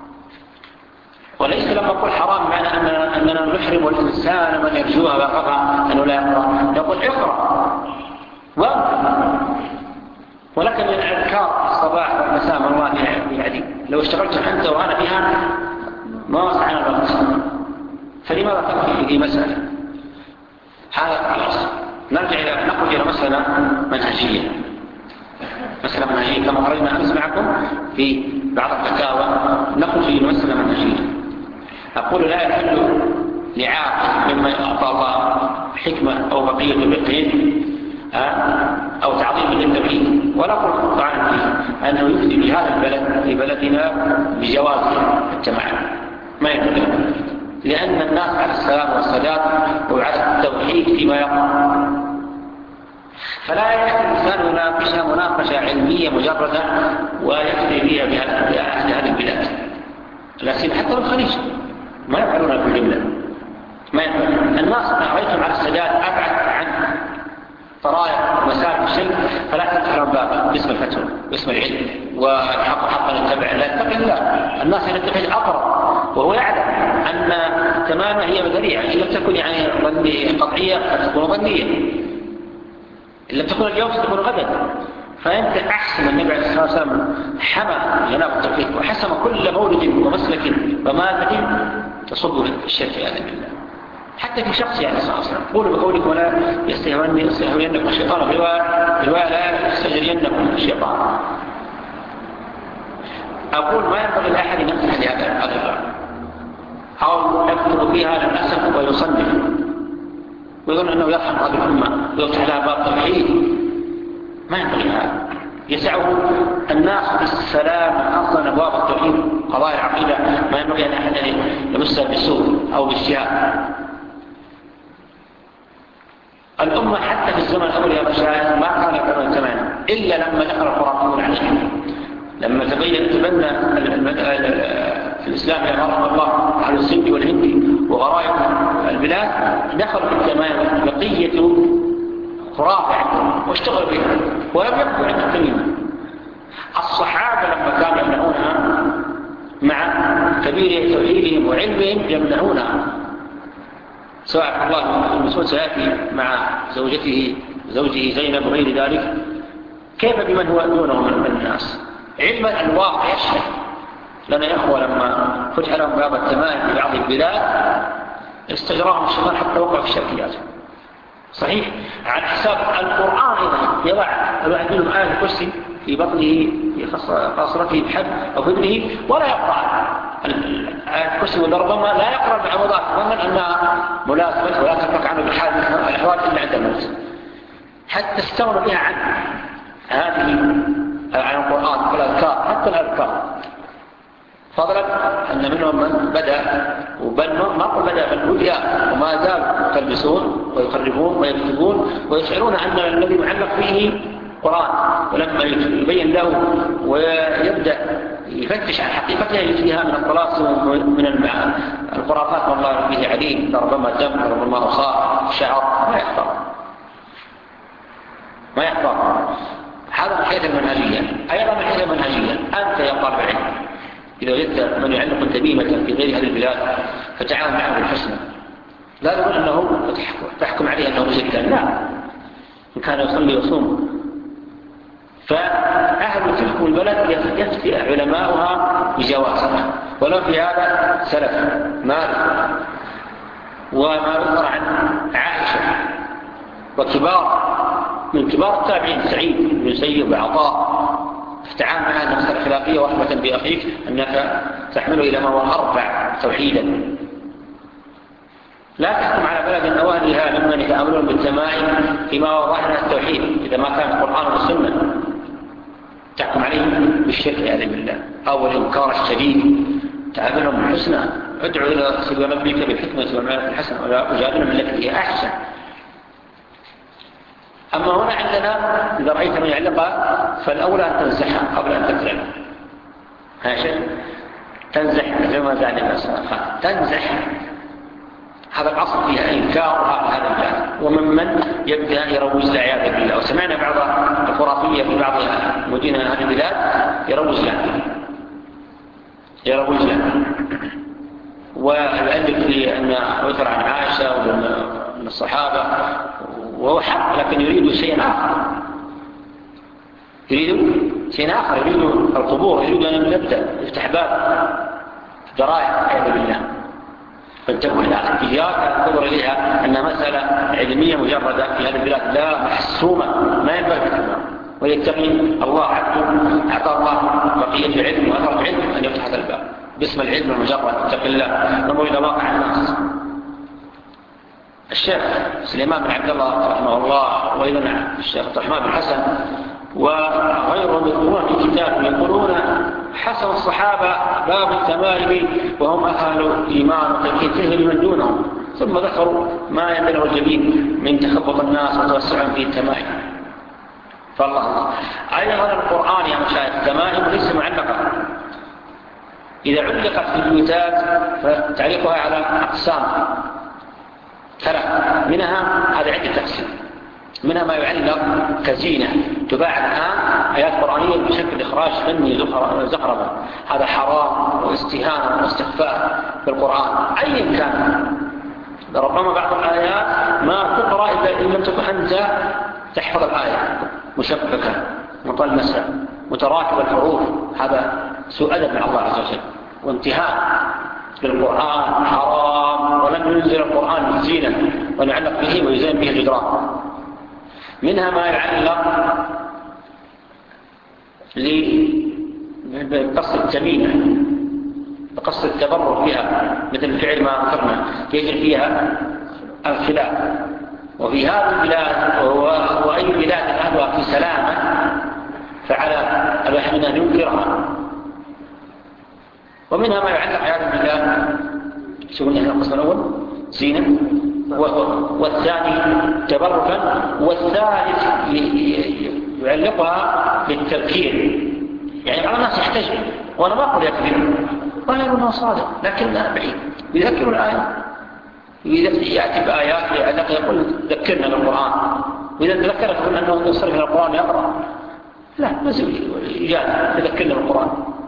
وليس لما نقول حرام معنى أننا نحرم الإنسان من يرجوها ويرغبها أنه لا يقرأ، نقول اقرأ وانت، ولكن الأذكار الصباح والمساء من الله يعني لو اشتغلت أنت وأنا بها ما وسعنا الوقت، فلماذا تقضي في مسألة؟ هذا الأصل. نرجع إلى نخرج إلى مسألة منهجية، مسألة منهجية كما خرجنا أمس معكم في بعض الفتاوى، نخرج إلى مسألة منهجية. أقول لا يحل لعاقل مما أعطى الله حكمة أو بقية اليقين أو تعظيم للتوحيد، ولا أقول طعنا فيه أنه يفتي بهذا البلد في بلدنا بجواز الجماعة، ما يمكن، لأن الناس على السلام والسداد وعلى التوحيد فيما يقع، فلا يكفي الإنسان يناقشها مناقشة علمية مجردة ويفتي بها بأهل هذه البلاد، لا سيما حتى الخليج ما يفعلون في الجملة، ما يفعلون. الناس رأيتم على السداد أبعد عن طرائق ومسائل الشرك، فلا تدخل بابا باسم الفتوى باسم العلم والحق حقا يتبع لا يتقي الله. الناس يتخذ أقرب وهو يعلم أن تماما هي ذريعة، إن لم تكن يعني ظنية قطعية فتكون ظنية، إن لم تكن اليوم ستكون غدا. فأنت أحسن النبي عليه الصلاة والسلام حمى جناب التوحيد وحسم كل مولد ومسلك ومادة تصب في الشرك هذا بالله. حتى في شخص يعني صلى الله عليه وسلم قولوا بقولك ولا يستهوني يستهونينكم الشيطان في رواية لا يستجرينكم الشيطان. أقول ما ينبغي لأحد يمسح لهذا الباب أو يكتب فيها للأسف ويصنف ويظن أنه يرحم هذه الأمة ويفتح لها باب توحيد. ما ينبغي هذا. يسعه الناس بالسلام أصلا أبواب التوحيد قضايا العقيدة ما ينبغي أن أحد يمسها بالسوء أو بالشهاد. الأمة حتى في الزمن الأول يا مشايخ ما كان يقرأون تماما إلا لما دخل الخرافيون عليهم. لما تبين تبنى الإسلام يا رحمة الله على السند والهندي وغرائب البلاد دخلوا في التمام بقية خرافة عندهم واشتغلوا بها ولم يبقوا عند التميم. الصحابة لما كانوا يمنعونها مع كبير توحيدهم وعلمهم يمنعونها. سواء عبد الله بن مسعود سيأتي مع زوجته زوجه زينب وغير ذلك كيف بمن هو دونهم من الناس. علما الواقع يشهد لنا يا أخوة لما فتح لهم باب التمام في بعض البلاد استجراهم الشيطان حتى وقع في الشركيات. صحيح على حساب القرآن أيضا يضع الواحد منهم آية الكرسي في بطنه في قاصرته بحد أو في ابنه ولا يقرأ آية الكرسي ولربما لا يقرأ بعوضات ظنا أنها ملازمة ولا تفرق عنه بحال الأحوال إلا عند الموت حتى استغنوا بها عنه هذه عن القرآن والأذكار حتى الأذكار. فضلا أن منهم من بدأ وبل ما قل بدأ بل بدأ وما زالوا يلبسون ويخربون ويكتبون ويشعرون أن الذي معلق فيه قرآن ولما يبين له ويبدأ يفتش عن حقيقتها يجيها من الطلاس ومن الخرافات والله به عليم ربما دم ربما أصاب شعر ما يحضر ما يحضر. هذا من حيث المنهجية. أيضا من حيث المنهجية أنت يا طالب العلم إذا وجدت من يعلق التميمة في غير هذه البلاد فتعامل معه بالحسنى لا تقول أنه تحكم عليه أنه مشركا لا إن كان يصلي ويصوم. فأهل تلك البلد يفتي علماؤها بجوازها ولو في هذا سلف مالك وما يذكر عن عائشة وكبار من كبار التابعين سعيد بن المسيب وعطاء تعامل مع النفس الأخلاقية ورحمة بأخيك أنك تحمله إلى ما هو أرفع توحيدا. لا تحكم على بلد النواهيها ممن يتعاملون بالتمائم فيما وضحنا التوحيد إذا ما كان القرآن والسنة تحكم عليهم بالشرك يعني بالله أو الإنكار الشديد. تعاملهم بالحسنى ادعو إلى سبيل ربك بالحكمة والموعظة الحسنة وجادلهم بالتي هي أحسن. أما هنا عندنا إذا رأيت من يعلقها فالأولى أن تنزحها قبل أن تكلم. هاشم تنزح زي ما زعل الناس تنزح. هذا الأصل فيها إنكار هذا الجانب وممن يبدأ يروج لعياذ بالله. وسمعنا بعض الخرافية في بعض مدينة هذه البلاد يروج لها يروج لها ويؤلف في أن يذكر عن عائشة ومن الصحابة وهو حق لكن يريد شيئا آخر يريد شيئا آخر يريد القبور يريد أن يبدأ يفتح باب جرائم عياذ بالله. فانتبهوا لها إياك أن تنظر إليها أنها مسألة علمية مجردة في هذه البلاد لا محسومة ما ينبغي تكبر ويتقي الله عبده أعطى الله بقية العلم وأثر العلم أن يفتح هذا الباب باسم العلم المجرد اتق الله نظر إلى واقع الناس. الشيخ سليمان بن عبد الله رحمه الله وأيضا الشيخ عبد الرحمن بن حسن وغيرهم يذكرون في كتاب يقولون حسن الصحابة باب التمائم وهم أهل إيمان وتكفير من دونهم ثم ذكروا ما يمنع الجبين من تخبط الناس وتوسعهم في التمائم. فالله أيضا القرآن يا مشايخ التمائم ليس معلقة إذا علقت في البيوتات فتعليقها على أقسام ثلاث منها هذا عدة تقسيم منها ما يعلق كزينة تباع الآن آيات قرآنية بشكل إخراج فني زخرفة هذا حرام واستهانة واستخفاء في القرآن أيا كان. ربما بعض الآيات ما تقرأ إلا إن لم تكن أنت تحفظ الآية مشبكة مطلسة متراكبة الحروف هذا سوء أدب مع الله عز وجل وانتهاء بالقرآن حرام ولم ينزل القرآن زينة ونعلق به ويزين به الجدران. منها ما يعلق بقصد التميمة، بقصد التبرك بها، مثل فعل ما ذكرنا يجري فيها الخلاف. وفي هذه البلاد وأي بلاد أهلها في سلامة فعلى الواحد أن ينكرها. ومنها ما يعلق على البلاد شوفوا هنا القسم الأول زينة، والثاني تبركا، والثالث يعلقها بالتذكير. يعني بعض الناس يحتج، وأنا ما أقول يكذب ولا يقول أنه صادق، لكن بعيد يذكروا الآية، يأتي بآيات يعلق يقول ذكرنا بالقرآن، وإذا تذكرت يقول أنه يصرف من القرآن يقرأ، لا بس يجاد يذكرنا بالقرآن.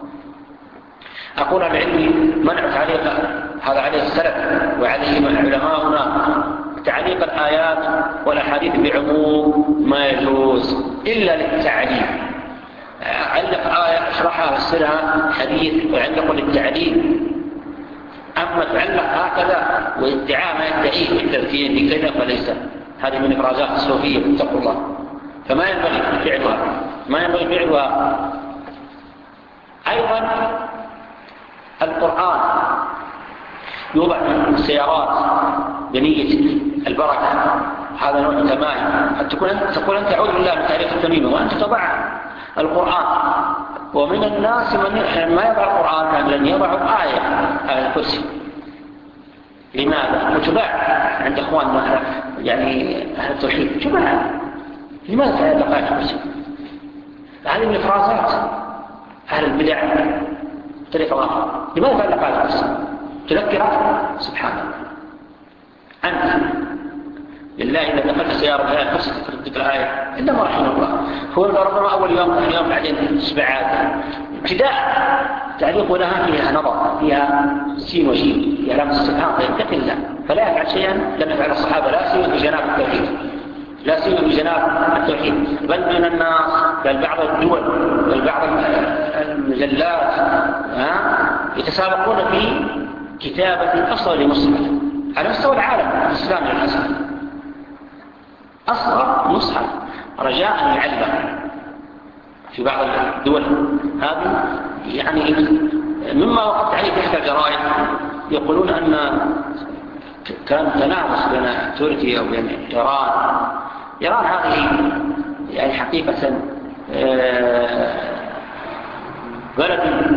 أقول العلم منع تعليق هذا عليه السلف وعليه علماؤنا، تعليق الآيات والأحاديث بعموم ما يجوز إلا للتعليم. علق آية اشرحها وفسرها حديث وعلق للتعليم، أما تعلق هكذا وادعاء ما يدعيه بالتذكير بكذا فليس، هذه من إفرازات الصوفية اتقوا الله، فما ينبغي فعلها، ما ينبغي فعلها. أيضا القرآن يوضع في السيارات بنية البركة، هذا نوع تمام. قد تكون أنت تقول أنت أعوذ بالله من تعليق التميمة وأنت تضع القرآن. ومن الناس من ما يضع القرآن كاملا يضع آية على الكرسي. لماذا؟ متباع عند أخواننا يعني أهل التوحيد متباع. لماذا تعلق آية الكرسي؟ هذه من إفرازات أهل البدع طريقة أخرى. لماذا تعلق آية الكرسي؟ تذكر سبحان الله. أنت لله إذا دخلت سيارة بها الكرسي تذكر الآية إلا ما رحمه الله. هو ربما أول يوم اليوم بعدين سبعات ابتداء تعليق لها فيها نظر، فيها سين وشين، فيها لامس استفهام، فيتقي الله فلا يفعل شيئا لم يفعل الصحابة، لا سيما بجناب التوحيد، لا سيما بجناب التوحيد، بل من الناس، بل بعض الدول، بل بعض المجلات يتسابقون في كتابة أصغر مصحف على مستوى العالم الإسلامي الحسن، أصغر مصحف رجاء يعلق في بعض الدول هذه. يعني مما وقفت عليه تحت الجرائد يقولون أن كان تنافس بين تركيا وبين إيران. إيران هذه يعني حقيقة بلد،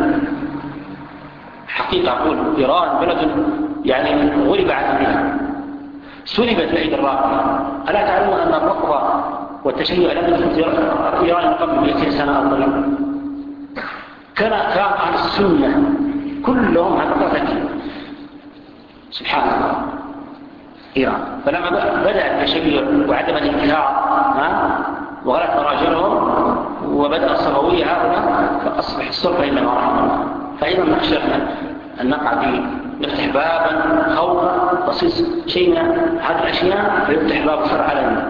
حقيقة أقول إيران بلد يعني غلب عليها، سلبت بأيدي الرافضة. ألا تعلمون أن الرفضة والتشيع لم يدخل في إيران قبل مئتين سنة أو قريب؟ كان كان أهل السنة كلهم هكذا، سبحان الله إيران. فلما بدأ التشيع وعدم الانتهاء وغلت مراجلهم وبدأ الصفوية هؤلاء فأصبح السلطة إلا ما رحمه الله. فإذا نخشى أن نقع في نفتح بابا خوف بسيط شيء من هذه الأشياء فيفتح باب الشر علينا،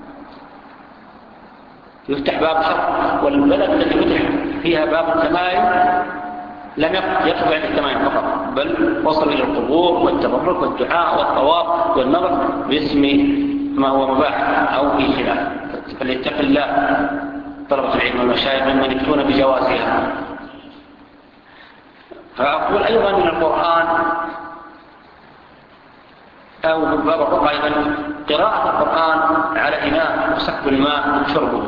يفتح باب الشر. والبلد التي فتح فيها باب التمايم لم يقف عند التمايم فقط، بل وصل إلى القبور والتبرك والدعاء والطواف والنظر باسم ما هو مباح أو في خلاف. فليتق الله طلبة العلم والمشايخ ممن يفتون بجوازها. فأقول أيضا من القرآن أو من باب الرقى أيضا قراءة القرآن على إناء وسكب الماء وشربه،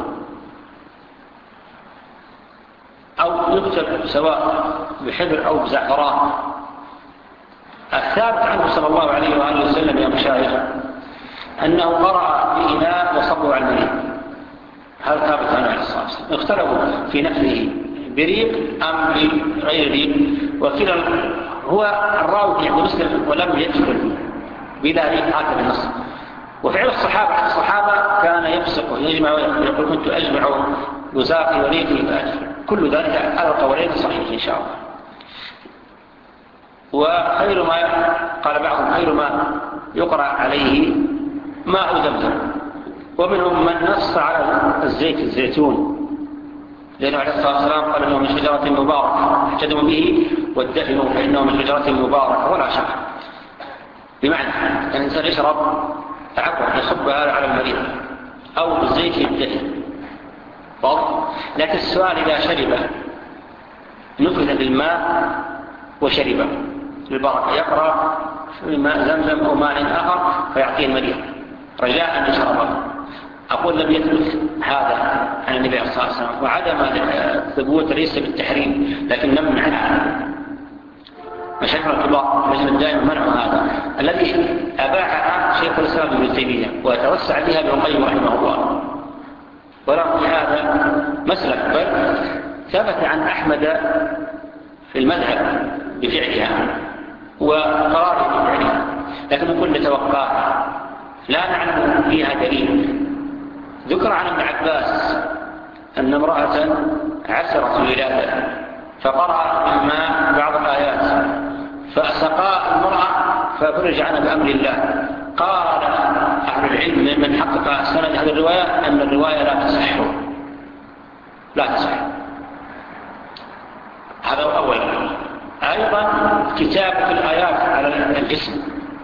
أو يكتب سواء بحبر أو بزعفران. الثابت عنه صلى الله عليه وآله وسلم يا مشايخ أنه قرأ في إناء وصبوا على المريء، هذا ثابت عنه عليه الصلاة والسلام. اختلفوا في نفسه بريق أم بغير ريق، وكلا هو الراوي عند مسلم ولم يدخل بلا ريق هكذا النص. وفعل الصحابة الصحابة كان يفسق يجمع ويقول كنت أجمع وزاقي وريقي فأدخل. كل ذلك على القولين صحيح إن شاء الله. وخير ما قال بعضهم خير ما يقرأ عليه ماء زمزم. ومنهم من نص على الزيت الزيتون، لأنه عليه الصلاة والسلام قال إنه من شجرة مباركة احتدموا به وادفنوا فإنه من شجرة مباركة ولا شك. بمعنى أن الإنسان يشرب عفوا يصب هذا على المريض أو بالزيت يدهن واضح. لكن السؤال إذا شرب نفذ بالماء وشربه بالبركة يقرأ في ماء زمزم أو ماء آخر فيعطيه المريض رجاء أن يشربه. أقول لم يثبت هذا عن النبي صلى الله عليه وسلم، وعدم الثبوت ليس بالتحريم لكن نمنع مشاكل الكبار لجنة دائما منع هذا الذي أباحها شيخ الإسلام ابن تيمية وتوسع بها ابن القيم رحمه الله. ورغم في هذا مسلك بل ثبت عن أحمد في المذهب بفعلها وقراره بفعلها، لكن نقول نتوقعها لا نعلم فيها دليل. ذكر عن ابن عباس أن امرأة عسرت الولادة فقرأ بالماء بعض الآيات فسقى المرأة ففرج عنها بأمر الله. قال أهل العلم من حقق سند هذه الرواية أن الرواية لا تصح لا تصح. هذا أولا. أيضا كتابة الآيات على الجسم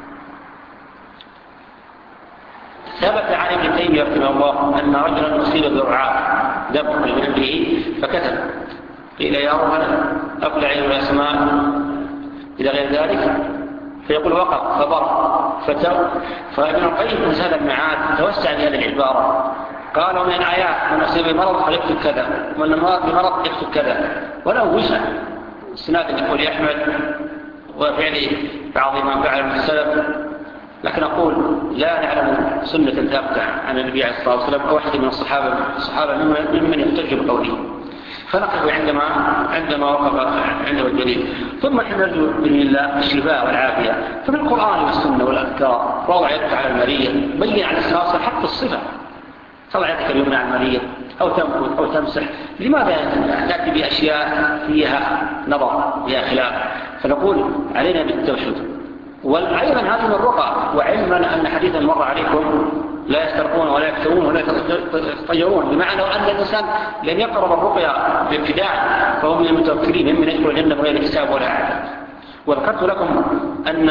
ثبت عن ابن تيمية رحمه الله أن رجلا أصيب برعاف دم من به فكتب قيل يا رب أقلع الأسماء إلى غير ذلك فيقول وقف فضرب فتو فابن القيم زاد المعاد توسع بهذه العبارة قال ومن الآيات من أصيب بمرض فليكتب كذا ومن المرض بمرض يكتب كذا وله وسع سناد يقول أحمد وفعله بعض من فعل من السلف. لكن أقول لا نعلم سنة ثابتة عن النبي عليه الصلاة والسلام أو أحد من الصحابة الصحابة ممن يحتج بقوله فنقف عندما عندما وقف عنده الدليل. ثم نرجو بإذن الله الشفاء والعافية. ففي القرآن والسنة والأذكار وضع يدك على المريض بين على الأساس حتى الصفة تضع يدك اليمنى على المريض أو تنفذ أو تمسح. لماذا نأتي بأشياء فيها نظر فيها خلاف؟ فنقول علينا بالتوحيد. وأيضا هذه من الرقى وعلما أن حديثا مر عليكم لا يسترقون ولا يكتبون ولا يتطيرون بمعنى أن الإنسان لن يقرب الرقية بابتداء فهو من المتوكلين ممن يدخل الجنة بغير حساب ولا عدد. وذكرت لكم أن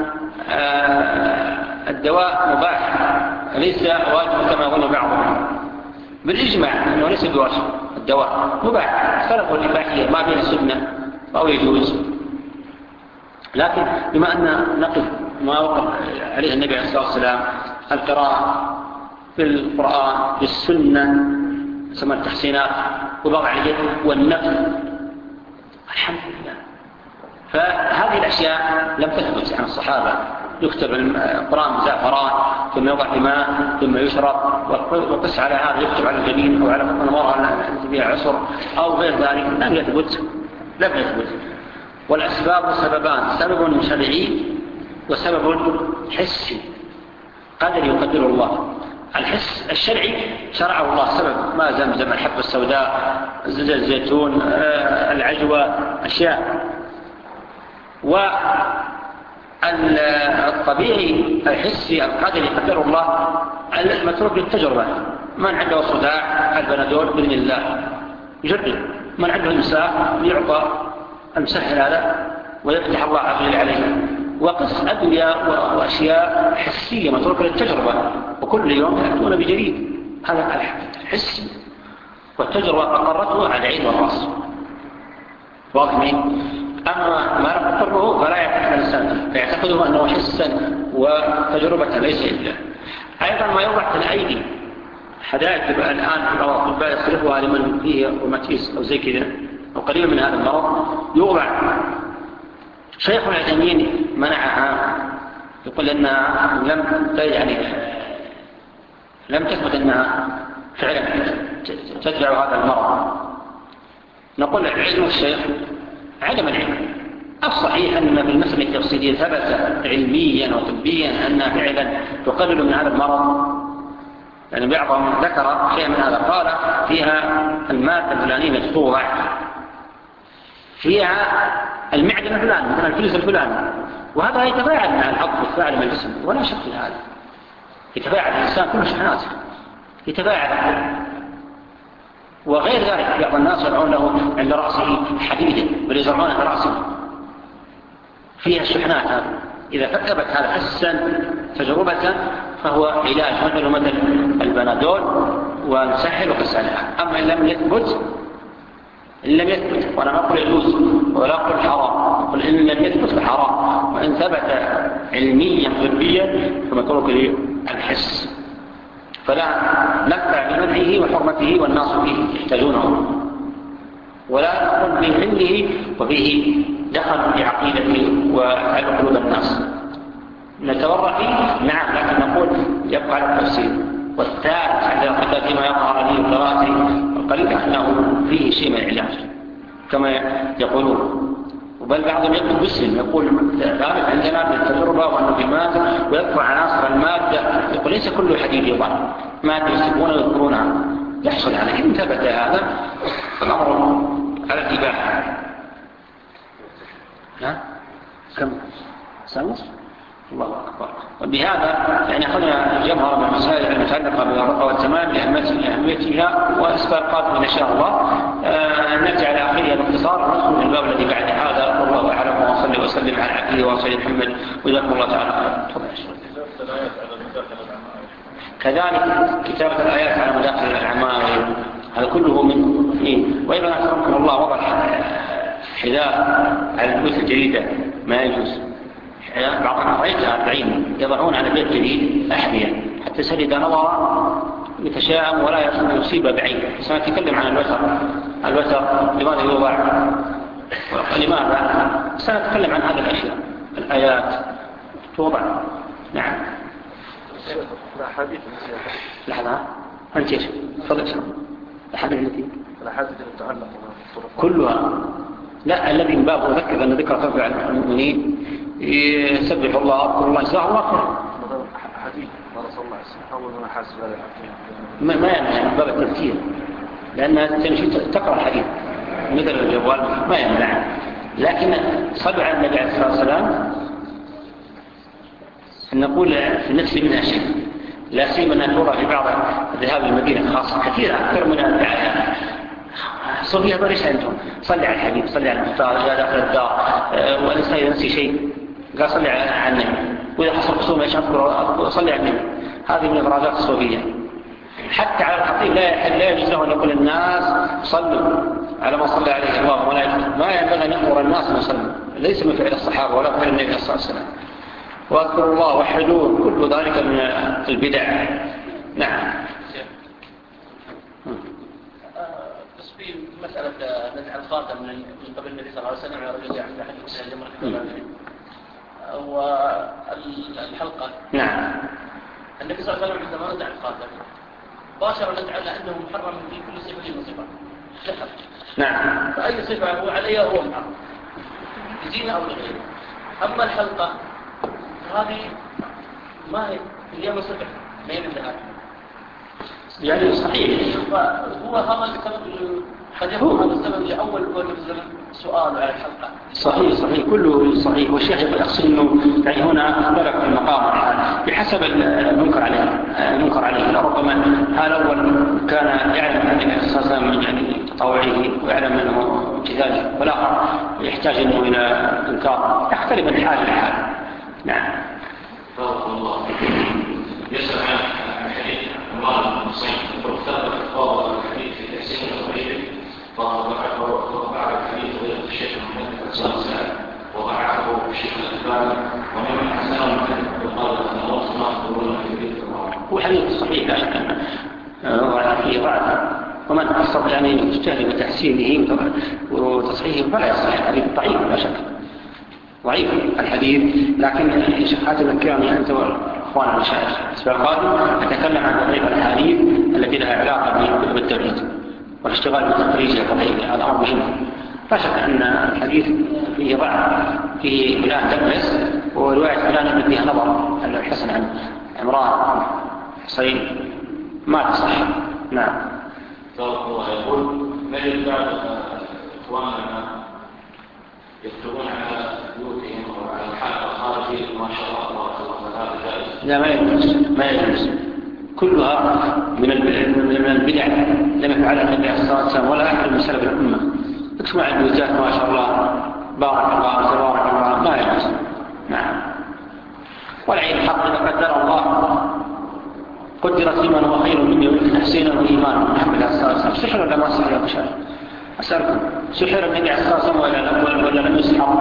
الدواء مباح ليس واجب كما يقول بعضهم بالإجماع أنه ليس بواجب الدواء مباح اختلفوا الإباحية ما بين السنة أو يجوز. لكن بما أن نقف ما وقف عليه النبي عليه الصلاة والسلام القراءة في القرآن في السنة سمى التحسينات وضع اليد والنفل الحمد لله. فهذه الأشياء لم تثبت عن الصحابة. يكتب القرآن بزعفران ثم يوضع في ماء ثم يشرب وقس على هذا يكتب على الجبين أو على المرأة التي فيها عسر أو غير ذلك لم يثبت لم يثبت. والأسباب سببان سبب شرعي وسبب حسي قدر يقدر الله. الحس الشرعي شرعه الله سبب ما زمزم الحبة السوداء الزيتون العجوة أشياء. والطبيعي الحسي القدر يقدر الله المتروك للتجربة. من عنده صداع البنادول بإذن الله يجرب. من عنده إمساك يعطى المسهل هذا ويفتح الله عز وجل عليه. وقص أدوية وأشياء حسية متروكة للتجربة وكل يوم يأتون بجديد. هذا الحس والتجربة أقرته على العين والرأس واضح. أما ما لم تقره فلا يعتقد الإنسان فيعتقده أنه حسا وتجربة ليس إلا. أيضا ما يوضع في الأيدي حدائق تبقى الآن في بعض الأطباء يصرفها لمن فيه روماتيس أو زي كذا أو قريب من هذا المرض يوضع. شيخ العثيمين منعها يقول أنها لم يعني لم تثبت أنها فعلا تدفع هذا المرض. نقول علم الشيخ عدم العلم. الصحيح أن في المسألة التفصيلية ثبت علميا وطبيا أنها فعلا تقلل من هذا المرض. يعني بعضهم ذكر شيء من هذا قال فيها المادة الفلانية توضع فيها المعدن الفلاني مثلا الفلز الفلاني وهذا يتفاعل مع العضو يتفاعل مع الجسم ولا شك في هذا. يتفاعل الإنسان كل شحناته يتفاعل. وغير ذلك بعض الناس يضعون له عند رأسه حديدا بل يزرعونه في رأسه فيها الشحنات هذا إذا ثبت هذا حسا تجربة فهو علاج مثل مثل البنادول ونسهل وكسلها. أما إن لم يثبت إن لم يثبت وأنا ما أقول يجوز ولا أقول حرام، أقول إن لم يثبت فحرام، وإن ثبت علميا طبيا فمتروك للحس، فلا نفع بمنعه وحرمته والناس فيه يحتاجونه، ولا نقول بعلمه وفيه دخل في عقيدته وعلى قلوب الناس نتورع فيه نعم، لكن نقول يبقى على التفسير. والثالث عند القتل فيما يظهر لي وقراءته القليل أنه فيه شيء من العلاج كما يقولون، وبل بعضهم يكتب باسم يقول ثابت عندنا بالتجربة وأنه في مادة ويذكر عناصر المادة، يقول ليس كل حديث يضع مادة يسبون ويذكرونها يحصل عليه. إن ثبت هذا فالأمر على الإباحة. ها؟ كم؟ سنص؟ الله أكبر. وبهذا يعني أخذنا جمهر من المسائل المتعلقة بالرقى والتمام لأهميتها وإسباقات إن شاء الله. آه نرجع على آخرها باختصار وندخل في الباب الذي بعد هذا، والله أعلم، وصلي وسلم على عبده ورسوله محمد وجزاكم الله تعالى. كذلك كتابة الآيات على مداخل الأعمال هذا كله من إيه؟ وإذا أكرمكم الله وضع حذاء على البيوت الجديدة ما يجوز. بعضنا رأيتها أربعين يضعون على بيت جديد أحذية حتى سل إذا نظر يتشاءم ولا يصيب بعين. سنتكلم عن الوتر. الوتر لماذا يوضع لماذا؟ سنتكلم عن هذه الأشياء. الآيات توضع. نعم. لا حديث لحظة أنت إيش؟ تفضل شنو؟ الحديث التي الحديث المتعلق كلها لا الذي من باب ذكر أن ذكر تنفع المؤمنين يسبح الله أذكر الله يسبح الله أكبر. حديث ما رسول الله أول ما حاسب على ما ما يعني من باب التذكير لأنها تمشي تقرأ الحديث مثل الجوال ما يمنع، لكن صلوا على النبي عليه الصلاة والسلام نقول في النفس منها شيء لا سيما أن ترى في بعض ذهاب المدينة خاصة كثيرة أكثر من الدعايات. صوفيا بريش عندهم صلي على الحبيب صلي على المختار جاء داخل الدار والإنسان ينسي شيء قال صلي على النبي، وإذا حصل قسوم ايش أذكر صلي على النبي. هذه من إفرازات الصوفية. حتى على الخطيب لا يحل لا يجوز له أن يقول الناس صلوا على ما صلى عليه الله وملائكته، ما ينبغي أن يأمر الناس أن يصلوا، ليس من فعل الصحابة ولا فعل النبي صلى الله عليه وسلم. واذكروا الله وحدوه كل ذلك من البدع. نعم. بس في مسألة نزع الخاتم من قبل النبي صلى الله عليه وسلم على رجل يعمل أحد مسلم جمرة والحلقة. نعم. النبي صلى الله عليه وسلم عندما نزع الخاتم باشر نزع لأنه محرم في كل صفة وصفة دخل. نعم. فأي صفة هو عليها هو محرم لدين أو لغيره. أما الحلقة هذه ما هي هي مصفة ما ينزلها يعني صحيح. هو هذا السبب قد يكون هذا السبب لأول سؤال على الحلقة. صحيح صحيح كله صحيح. والشيخ يقصد انه يعني هنا اختلف في المقام بحسب المنكر عليه المنكر عليه ربما هذا الاول كان يعلم ان اساسا من يعني تطوعه ويعلم انه امتثاله، والاخر يحتاج انه الى انكار، يختلف من حال لحال. نعم. بارك الله. يسأل عن حديث عمران بن حسين واختلف الفاظ الحديث في تحسين وغيره، وضعه الحديث غير الشيخ محمد بن سلام وضعه الشيخ الألباني ومن أحسن من قال أن الله ما يقولون في بيت الله. هو حديث صحيح لا شك أنه فيه ضعف، ومن أصاب يعني يجتهد بتحسينه وتصحيحه فلا يصح. الحديث ضعيف لا شك ضعيف الحديث، لكن الشيخ حاتم الكرامي أنت وأخوان المشايخ الأسبوع القادم نتكلم عن ضعيف الحديث التي لها علاقة بكتب التوحيد والاشتغال بالتخريج القضية. هذا أمر مهم. لا شك أن الحديث فيه ضعف، فيه فلان دبس ورواية فلان ابن فيها نظر الحسن عن عمران حسين ما تصح. نعم. الله يقول نجد بعض إخواننا يكتبون على بيوتهم وعلى الحلقة الخارجية ما شاء الله هذا جائز؟ لا ما يجوز ما يجوز. كلها من من البدع لم يفعلها النبي صلى الله عليه وسلم ولا أحد من سلف الأمة. اكتب على البيوتات ما شاء الله بارك الله تبارك الله ما يجوز. نعم. والعين الحق إذا قدر الله قدرت لمن هو خير مني ويمكن تحسينا وإيمانا محمد عليه الصلاة والسلام سحر ولا ما سحر يا بشار؟ أسألكم سحر النبي عليه الصلاة والسلام ولا, ولا لم يسحر؟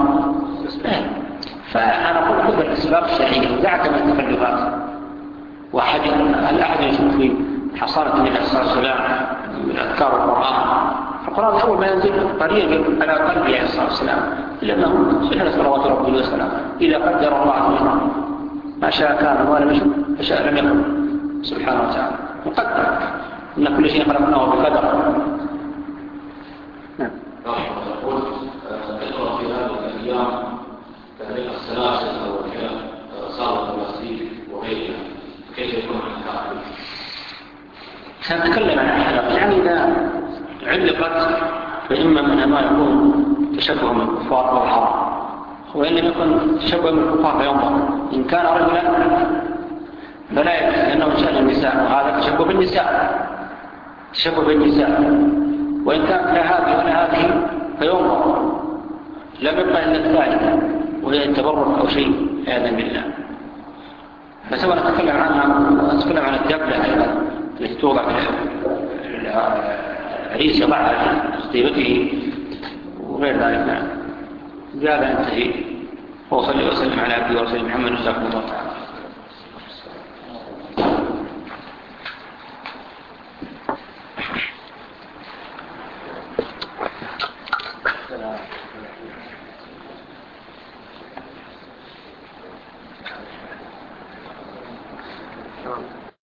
فأنا أقول خذ الأسباب الشرعية ودعك من التكلفات. وأحد هل أحد يشك في حصانة النبي عليه الصلاة والسلام من أذكار القرآن؟ القرآن أول ما ينزل طريق على قلبه عليه الصلاة والسلام لأنه سحر صلوات ربه وسلامه إذا قدر الله أمره ما شاء كان ولا مشى فشاء لم يكن سبحانه وتعالى مقدر إن كل شيء خلقناه بقدر. نعم. يقول كثر في هذه الأيام كذلك السلاسل أو صارت البلاستيك وغيرها كيف يكون الحال؟ سنتكلم عن الحلقة يعني إذا علقت فإما من ما يكون تشبه من الكفار أو الحرام وإن لم يكن تشبه من الكفار فينظر إن كان رجلا فلا يجوز لأنه شأن النساء وهذا تشبه بالنساء تشبه بالنساء وإن كان لا هذه ولا هذه فينظر لم يبقى إلا الثالثة وهي التبرك أو شيء عياذا بالله. فسوف نتكلم عنها ونتكلم عن الدبلة أيضا التي توضع العريس يضعها في خطيبته وغير ذلك. بهذا ننتهي وصلي وسلم على عبده ورسوله محمد صلى الله عليه وسلم.